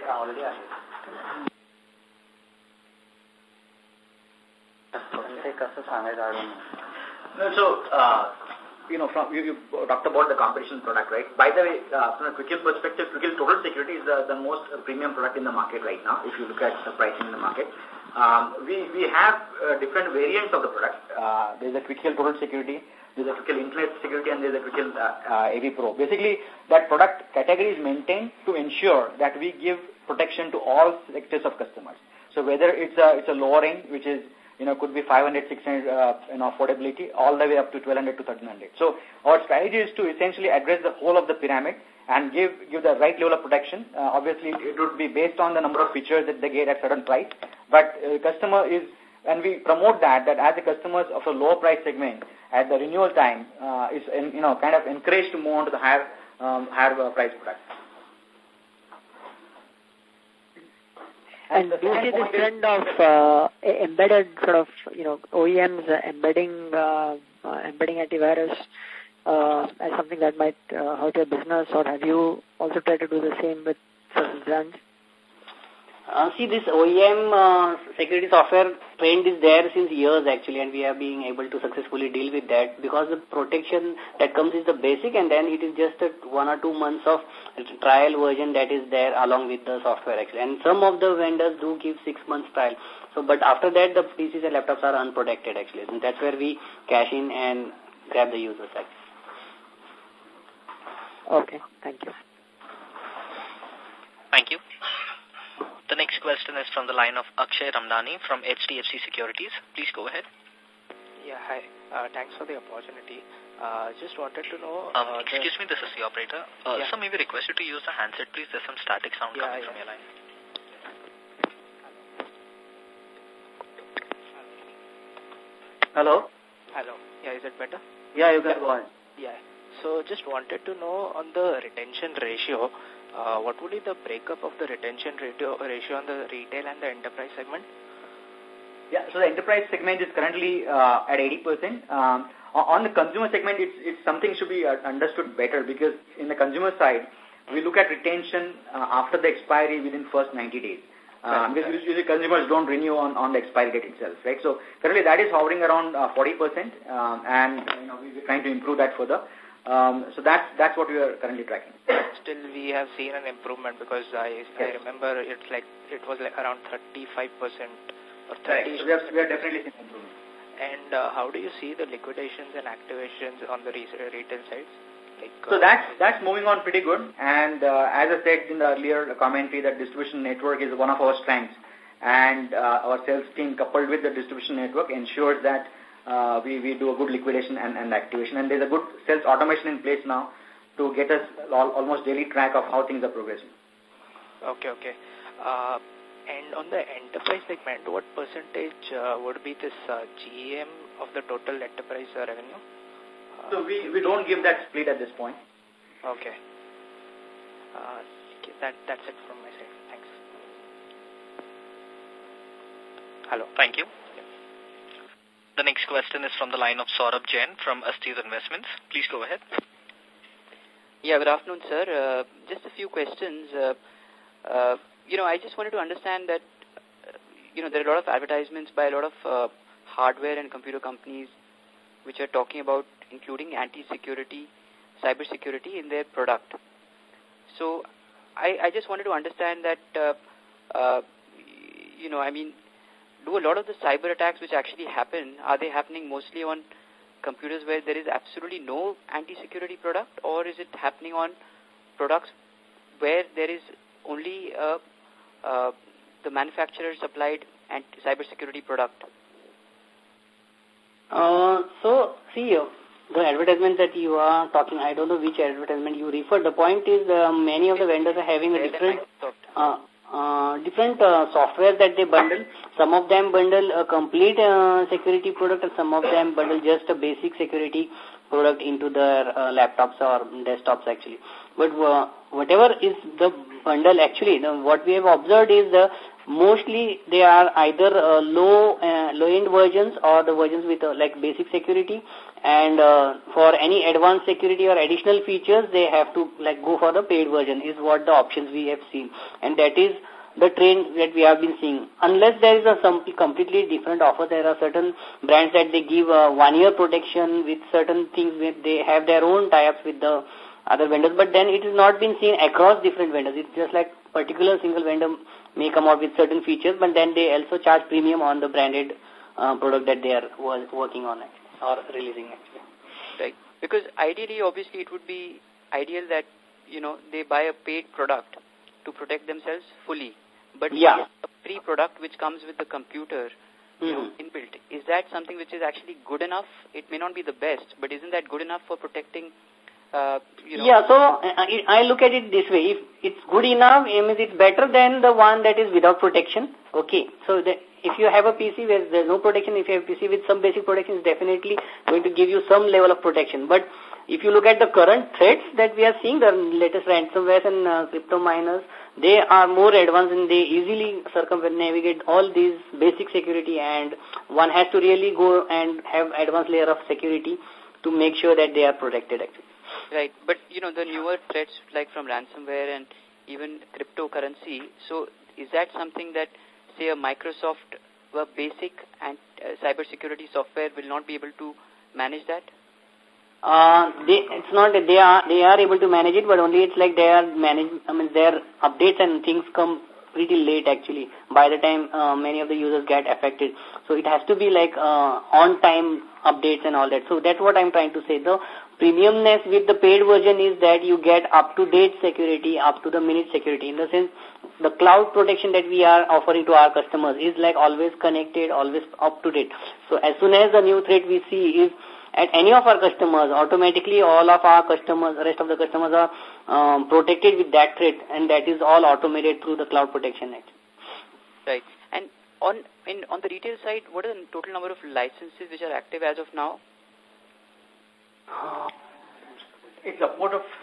No, so, uh, you know, from you, you talked about the competition product, right? By the way, uh, from a Quick Heal perspective, Quick Heal Total Security is the, the most premium product in the market right now, if you look at the pricing in the market. Um, we, we have uh, different variants of the product. Uh, there's a Quick Heal Total Security, there's a Quick Heal Internet Security, and there's a Quick Heal uh, uh, A V Pro. Basically, that product category is maintained to ensure that we give protection to all sectors of customers. So whether it's a, it's a lower end, which is you know, could be five hundred, six hundred, uh, you know, affordability, all the way up to twelve hundred to thirteen hundred. So our strategy is to essentially address the whole of the pyramid and give give the right level of protection. Uh, obviously, it would be based on the number of features that they get at certain price. But uh, customer is, and we promote that, that as the customers of a lower price segment, at the renewal time, uh, is, you know, kind of encouraged to move on to the higher, um, higher uh, price product. And do you see this trend of uh, embedded sort of, you know, O E Ms uh, embedding uh, uh, embedding antivirus uh, as something that might uh, hurt your business, or have you also tried to do the same with certain brands? Uh, see, this O E M uh, security software trend is there since years actually, and we are being able to successfully deal with that because the protection that comes is the basic, and then it is just a one or two months of trial version that is there along with the software actually. And some of the vendors do give six months trial. So, but after that, the P Cs and laptops are unprotected actually, and that's where we cash in and grab the users actually. Okay, thank you. Thank you. The next question is from the line of Akshay Ramnani from H D F C Securities. Please go ahead. Yeah, hi. Uh, thanks for the opportunity. Uh, just wanted to know... Um, uh, excuse me, this is the operator. Uh, yeah. So may we request you to use the handset, please? There's some static sound yeah, coming yeah. from your line. Hello? Hello. Yeah, is it better? Yeah, you can go ahead. Yeah. So just wanted to know on the retention ratio, uh, what would be the breakup of the retention ratio, ratio on the retail and the enterprise segment? Yeah, so the enterprise segment is currently uh, at eighty percent. Um, on the consumer segment, it's, it's something should be uh, understood better because in the consumer side, we look at retention uh, after the expiry within first ninety days. Uh, because usually consumers don't renew on, on the expiry date itself, right? So currently that is hovering around uh, forty percent, um, and you know, we're trying to improve that further. Um, so that's that's what we are currently tracking. Still, we have seen an improvement because I yes. I remember it's like it was like around thirty-five percent or thirty. Right. So we are, we are definitely seeing improvement. And uh, how do you see the liquidations and activations on the re retail sides? Like, uh, so that's that's moving on pretty good. And uh, as I said in the earlier commentary, that distribution network is one of our strengths, and uh, our sales team coupled with the distribution network ensures that. Uh, we, we do a good liquidation and, and activation, and there's a good sales automation in place now to get us all, almost daily track of how things are progressing. Okay, okay. Uh, and on the enterprise segment, what percentage uh, would be this uh, G E M of the total enterprise uh, revenue? Uh, so we, we don't give that split at this point. Okay. Uh, that, that's it from my side. Thanks. Hello. Thank you. The next question is from the line of Saurabh Jain from Astis Investments. Please go ahead. Yeah, good afternoon, sir. Uh, just a few questions. Uh, uh, you know, I just wanted to understand that, uh, you know, there are a lot of advertisements by a lot of uh, hardware and computer companies which are talking about including anti-security, cyber-security in their product. So I, I just wanted to understand that, uh, uh, you know, I mean, do a lot of the cyber attacks which actually happen, are they happening mostly on computers where there is absolutely no anti-security product, or is it happening on products where there is only uh, uh, the manufacturer supplied cyber-security product? Uh, so, see, uh, the advertisement that you are talking, I don't know which advertisement you refer. The point is uh, many of the vendors are having a different... Uh, Uh, different uh, software that they bundle. Some of them bundle a complete uh, security product, and some of them bundle just a basic security product into their uh, laptops or desktops actually. But uh, whatever is the bundle actually, the, what we have observed is the mostly they are either uh, low uh, low end versions or the versions with uh, like basic security, and uh, for any advanced security or additional features they have to like go for the paid version is what the options we have seen, and that is the trend that we have been seeing. Unless there is a some completely different offer, there are certain brands that they give a one year protection with certain things with they have their own tie-ups with the other vendors, but then it has not been seen across different vendors. It's just like particular single vendor may come out with certain features, but then they also charge premium on the branded uh, product that they are working on actually, or releasing actually. Right. Because ideally, obviously, it would be ideal that, you know, they buy a paid product to protect themselves fully. But yeah. a free product which comes with the computer, mm-hmm. you know, inbuilt, is that something which is actually good enough? It may not be the best, but isn't that good enough for protecting Uh, you know. Yeah, so I, I look at it this way. If it's good enough, it means it's better than the one that is without protection. Okay, so the, if you have a P C where there's no protection, if you have a P C with some basic protection, it's definitely going to give you some level of protection. But if you look at the current threats that we are seeing, the latest ransomware and uh, crypto miners, they are more advanced and they easily circumnavigate all these basic security, and one has to really go and have advanced layer of security to make sure that they are protected actually. Right, but you know, the newer threats like from ransomware and even cryptocurrency, so is that something that, say, a Microsoft uh, basic and uh, cybersecurity software will not be able to manage that? Uh, they, it's not that they are, they are able to manage it, but only it's like they are manage, I mean, their updates and things come pretty late actually by the time uh, many of the users get affected. So it has to be like uh, on-time updates and all that. So that's what I'm trying to say. The premiumness with the paid version is that you get up-to-date security, up-to-the-minute security. In the sense, the cloud protection that we are offering to our customers is like always connected, always up-to-date. So as soon as the new threat we see is at any of our customers, automatically all of our customers, the rest of the customers are um, protected with that threat, and that is all automated through the cloud protection net. Right. And on in on the retail side, what are the total number of licenses which are active as of now? It's upward of...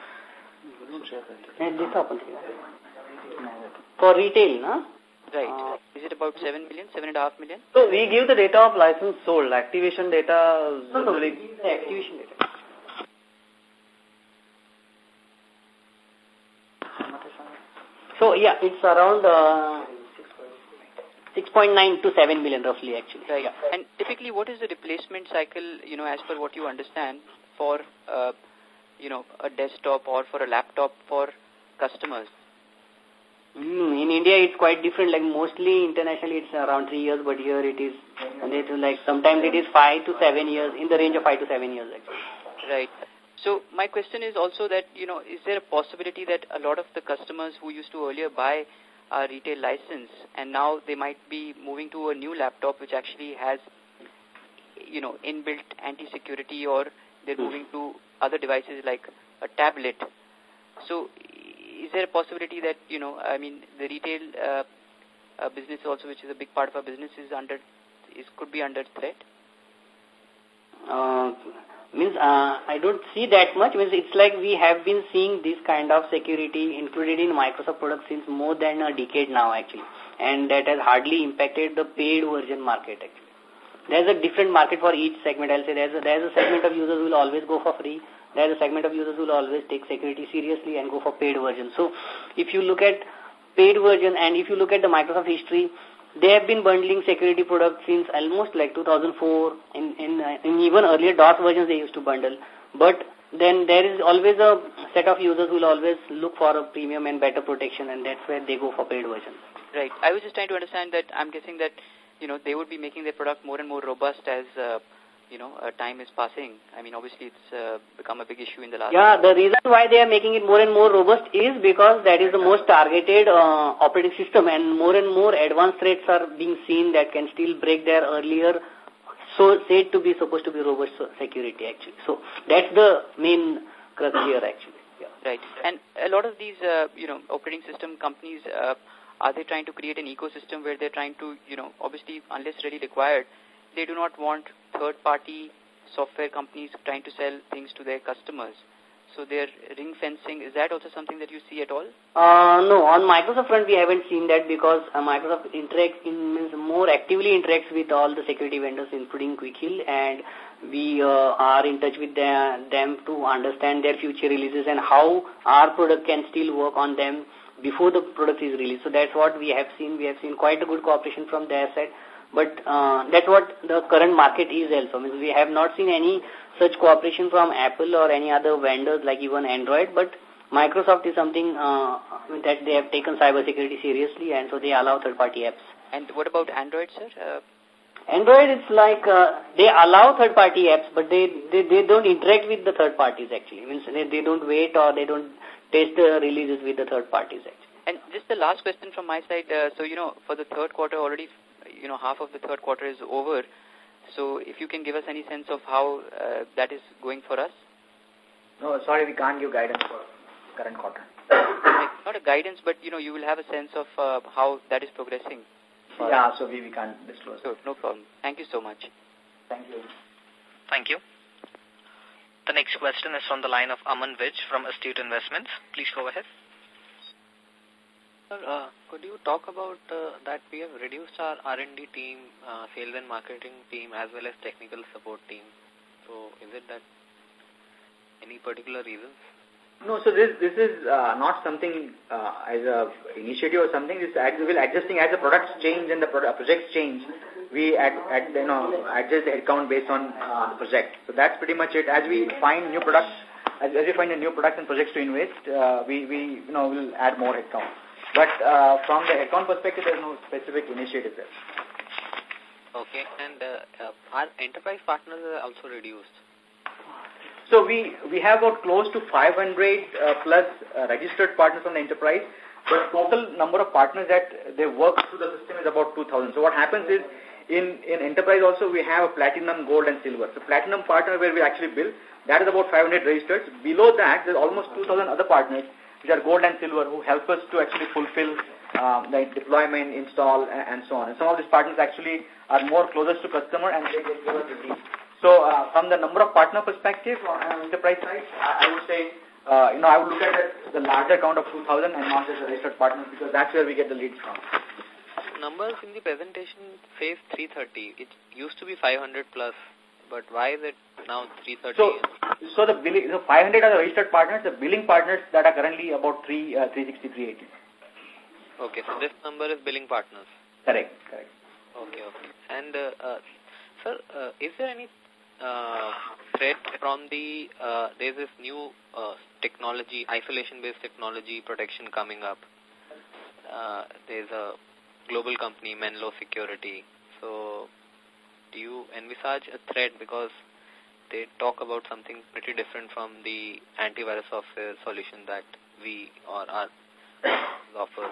For retail, no? Right. Uh, is it about seven million, seven and a half million? So we give the data of license sold. Activation data... No, no, we give the activation data. So, yeah, it's around uh, six point nine to seven million roughly actually. Right. Yeah. And typically what is the replacement cycle, you know, as per what you understand for, uh, you know, a desktop or for a laptop for customers? Mm, in India, it's quite different. Like mostly internationally, it's around three years, but here it is, and it is like sometimes it is five to seven years, in the range of five to seven years actually. Right. So my question is also that, you know, is there a possibility that a lot of the customers who used to earlier buy a retail license and now they might be moving to a new laptop which actually has, you know, inbuilt anti-security, or they're mm. moving to other devices like a tablet. So is there a possibility that, you know, I mean, the retail uh, uh, business also, which is a big part of our business, is under, is could be under threat? Uh, means uh, I don't see that much. Means it's like we have been seeing this kind of security included in Microsoft products since more than a decade now actually, and that has hardly impacted the paid version market actually. There's a different market for each segment. I'll say there's a, there's a segment of users who will always go for free. There's a segment of users who will always take security seriously and go for paid version. So if you look at paid version and if you look at the Microsoft history, they have been bundling security products since almost like two thousand four. In, in, uh, in even earlier DOS versions they used to bundle. But then there is always a set of users who will always look for a premium and better protection, and that's where they go for paid version. Right. I was just trying to understand that. I'm guessing that, you know, they would be making their product more and more robust as, uh, you know, uh, time is passing. I mean, obviously it's uh, become a big issue in the last... Yeah, the reason why they are making it more and more robust is because that is the most targeted uh, operating system, and more and more advanced threats are being seen that can still break their earlier so said to be supposed to be robust security actually. So that's the main crux here actually. Yeah. Right. And a lot of these, uh, you know, operating system companies, uh, are they trying to create an ecosystem where they're trying to, you know, obviously unless really required, they do not want third-party software companies trying to sell things to their customers. So they're ring fencing. Is that also something that you see at all? Uh, no, on Microsoft front we haven't seen that because uh, Microsoft interacts in, means more actively interacts with all the security vendors, including Quick Heal, and we uh, are in touch with the, them to understand their future releases and how our product can still work on them before the product is released. So that's what we have seen. We have seen quite a good cooperation from their side. But uh, that's what the current market is also. Means we have not seen any such cooperation from Apple or any other vendors like even Android. But Microsoft is something uh, that they have taken cybersecurity seriously, and so they allow third-party apps. And what about Android, sir? Uh, Android, it's like uh, they allow third-party apps, but they, they, they don't interact with the third parties actually. Means they, they don't wait or they don't test the releases with the third parties actually. And just the last question from my side. Uh, so, you know, for the third quarter already, you know, half of the third quarter is over. So if you can give us any sense of how uh, that is going for us? No, sorry, we can't give guidance for current quarter. Not a guidance, but, you know, you will have a sense of uh, how that is progressing. Yeah, so we, we can't disclose. So, no problem. Thank you so much. Thank you. Thank you. The next question is from the line of Aman Vij from Astute Investments. Please go ahead. Sir, uh, could you talk about uh, that we have reduced our R and D team, uh, sales and marketing team, as well as technical support team? So, is it that any particular reasons? No, so this this is uh, not something uh, as a initiative or something. This will adjusting as the products change and the product, projects change. We ad, ad, you know adjust the headcount based on uh, the project. So that's pretty much it. As we find new products, as, as we find a new products and projects to invest, uh, we we you know will add more headcount. But uh, from the headcount perspective, there's no specific initiative there. Okay, and uh, uh, our enterprise partners are also reduced. So we, we have about close to five hundred uh, plus uh, registered partners on the enterprise, but total number of partners that they work through the system is about two thousand. So what happens is, in, in enterprise also we have a platinum, gold and silver. So platinum partner where we actually bill, that is about five hundred registered. Below that, there's almost two thousand other partners, which are gold and silver, who help us to actually fulfill um, like deployment, install, and, and so on. And some of these partners actually are more closest to customer and they give us the lead. So uh, from the number of partner perspective on uh, enterprise side, I, I would say, uh, you know, I would look at it, the larger count of two thousand and not just the registered partners, because that's where we get the leads from. Numbers in the presentation says three thirty. It used to be five hundred plus, but why is it now three thirty? So, so the billing, so five hundred are the registered partners. The billing partners that are currently about three, uh, three sixty, three eighty. Okay, so this number is billing partners. Correct, correct. Okay, okay. And uh, uh, sir, uh, is there any uh, threat from the, uh, there's this new uh, technology, isolation-based technology protection coming up. Uh, there's a global company, Menlo Security. So, do you envisage a threat because they talk about something pretty different from the antivirus software solution that we or our offer?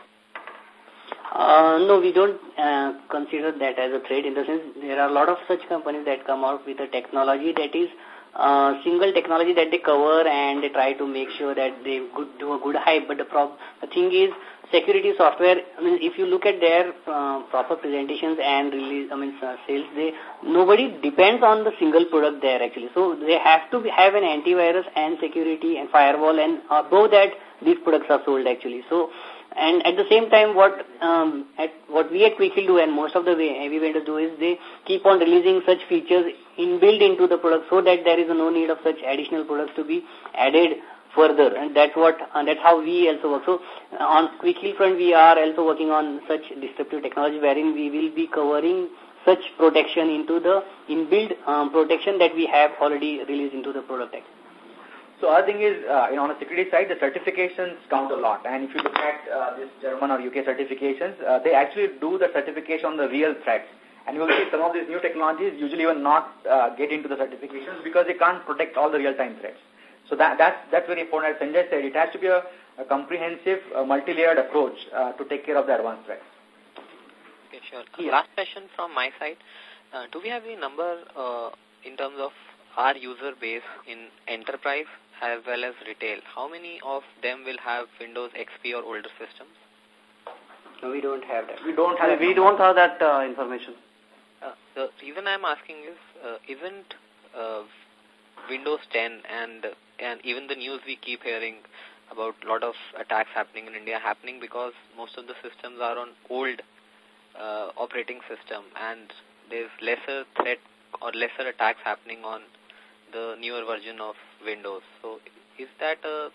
Uh, no, we don't uh, consider that as a threat, in the sense there are a lot of such companies that come out with a technology that is uh, single technology that they cover, and they try to make sure that they good, do a good hype. But the, prob the thing is, security software, I mean, if you look at their uh, proper presentations and release, I mean, uh, sales, they nobody depends on the single product there actually. So they have to be, have an antivirus and security and firewall, and above that, these products are sold actually. So, and at the same time, what um, at what we at Quickheal do, and most of the heavy vendors do, is they keep on releasing such features inbuilt into the product, so that there is no need of such additional products to be added further. And that's what uh, that's how we also work. So uh, on Quickheal front, we are also working on such disruptive technology, wherein we will be covering such protection into the inbuilt um, protection that we have already released into the product. So other thing is, uh, you know, on the security side, the certifications count a lot. And if you look at uh, this German or U K certifications, uh, they actually do the certification on the real threats. And you will see some of these new technologies usually will not uh, get into the certifications because they can't protect all the real-time threats. So that, that's, that's very important. As Sanjay said, it has to be a, a comprehensive, uh, multi-layered approach uh, to take care of the advanced threats. Okay, sure. Yeah. Last question from my side. Uh, do we have any number uh, in terms of our user base in enterprise as well as retail? How many of them will have Windows X P or older systems? No, we don't have that. We don't have, we don't have that uh, information. Uh, the reason I'm asking is, uh, isn't uh, Windows ten and and even the news we keep hearing about a lot of attacks happening in India happening because most of the systems are on old uh, operating system, and there's lesser threat or lesser attacks happening on the newer version of Windows. So is that a,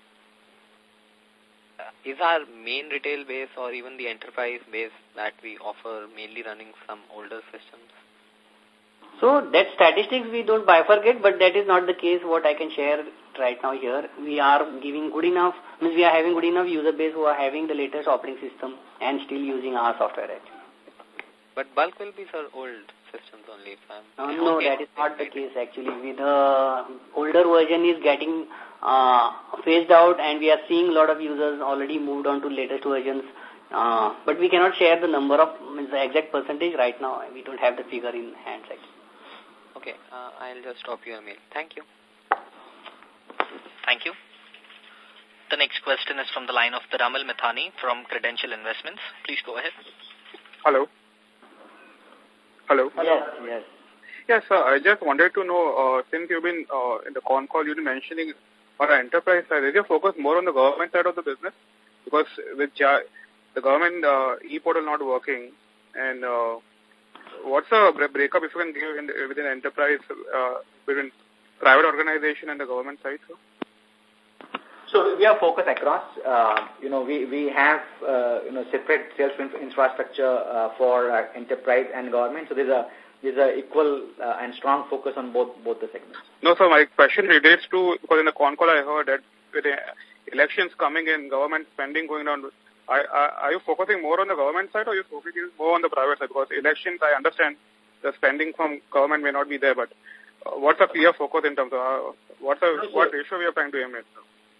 is our main retail base or even the enterprise base that we offer mainly running some older systems? So that statistics we don't bifurcate, but that is not the case what I can share right now here. We are giving good enough, means we are having good enough user base who are having the latest operating system and still using our software actually. But bulk will be for old systems only if I'm... Uh, no, okay. That is not the case actually. With the older version is getting uh, phased out, and we are seeing a lot of users already moved on to latest versions. Uh, but we cannot share the number of, means the exact percentage right now. We don't have the figure in hand actually. Okay, uh, I'll just drop you a mail. Thank you. Thank you. The next question is from the line of Ramal Mithani from Credential Investments. Please go ahead. Hello. Hello. Yes, yes. Yes, sir. I just wanted to know, uh, since you've been uh, in the con call, you've been mentioning on our enterprise side, is your focus more on the government side of the business? Because with J the government uh, e-portal not working, and uh, what's the breakup if you can give in the, within enterprise uh, between private organization and the government side, sir? So we are focused across. Uh, you know, we we have uh, you know separate sales infrastructure uh, for uh, enterprise and government. So there's a there's a equal uh, and strong focus on both both the segments. No, so my question relates to, because in the con call I heard that with the elections coming in, government spending going down. Are, are, are you focusing more on the government side, or are you focusing more on the private side? Because elections, I understand the spending from government may not be there, but uh, what's a clear focus in terms of uh, what's a, what ratio we are trying to aim at?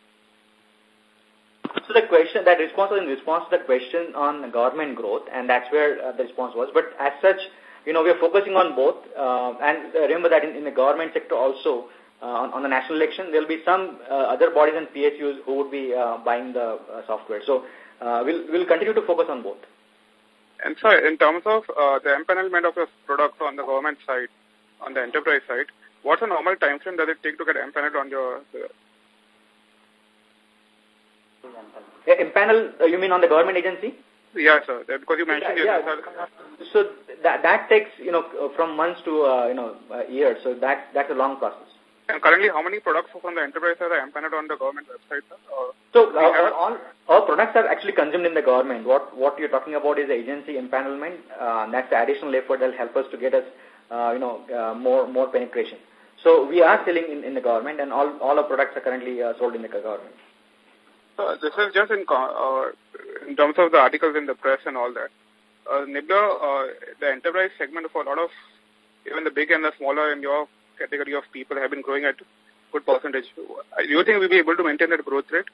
So the question, that response was in response to the question on government growth, and that's where uh, the response was. But as such, you know, we are focusing on both. Uh, and uh, remember that in, in the government sector also, uh, on, on the national election, there will be some uh, other bodies and P S Us who would be uh, buying the uh, software. So uh, we'll, we'll continue to focus on both. And so in terms of uh, the empanelment of your products on the government side, on the enterprise side, what's a normal time frame does it take to get empaneled on your... Uh, Yeah, empanel, uh, you mean on the government agency? Yeah, sir. Because you mentioned... Yeah, yeah. So that that takes, you know, from months to, uh, you know, uh, years. So that that's a long process. And currently, how many products from the enterprise side are empaneled on the government website, sir? Or so uh, all, all products are actually consumed in the government. What what you're talking about is the agency empanelment. Uh, that's the additional effort that will help us to get us, uh, you know, uh, more more penetration. So we are selling in, in the government, and all, all our products are currently uh, sold in the government. So this is just in, uh, in terms of the articles in the press and all that. Uh, Nibbler, uh, the enterprise segment for a lot of, even the big and the smaller in your category of people have been growing at good percentage. Do you think we'll be able to maintain that growth rate?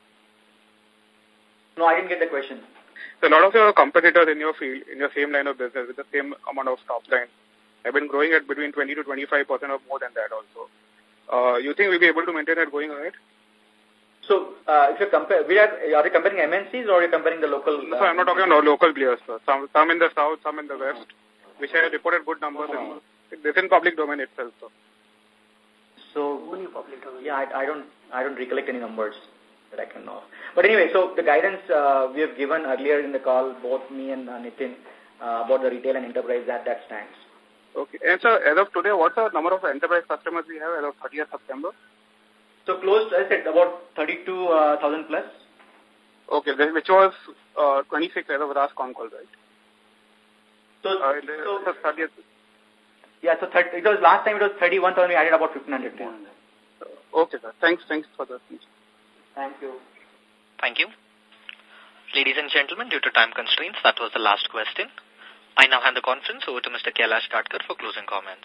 No, I didn't get the question. So a lot of your competitors in your field, in your same line of business, with the same amount of top line, have been growing at between twenty to twenty-five percent or more than that also. Uh, you think we'll be able to maintain that going ahead? So, uh, if you compare, we are, are you comparing M N Cs or are you comparing the local? Uh, no, I'm not talking about local players, sir. Some, some in the south, some in the west, which have reported good numbers. Oh. In, it's in public domain itself, sir. So, yeah, I, I don't, I don't recollect any numbers that I can know. But anyway, so the guidance uh, we have given earlier in the call, both me and uh, Nitin, uh, about the retail and enterprise, that that stands. Okay. And so, as of today, what's the number of enterprise customers we have as of thirtieth September? So close, I said, about thirty-two thousand plus. Okay, which was uh, twenty-six as of last con call, right? So, uh, so thirtieth. Yeah, so thirty, it was last time it was thirty-one thousand, we added about fifteen hundred more. Okay, sir. Thanks, thanks for the speech. Thank you. Thank you. Ladies and gentlemen, due to time constraints, that was the last question. I now hand the conference over to Mister Kailash Katkar for closing comments.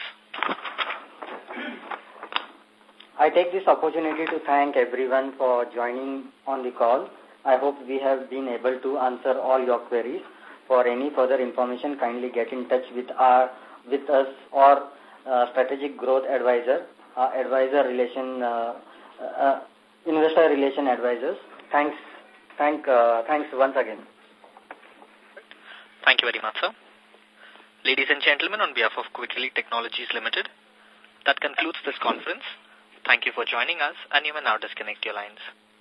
I take this opportunity to thank everyone for joining on the call. I hope we have been able to answer all your queries. For any further information, kindly get in touch with our with us or uh, strategic growth advisor, uh, advisor relation, uh, uh, investor relation advisors. Thanks, thank, uh, thanks once again. Thank you very much, sir. Ladies and gentlemen, on behalf of Quickly Technologies Limited, that concludes this conference. Thank you for joining us, and you may now disconnect your lines.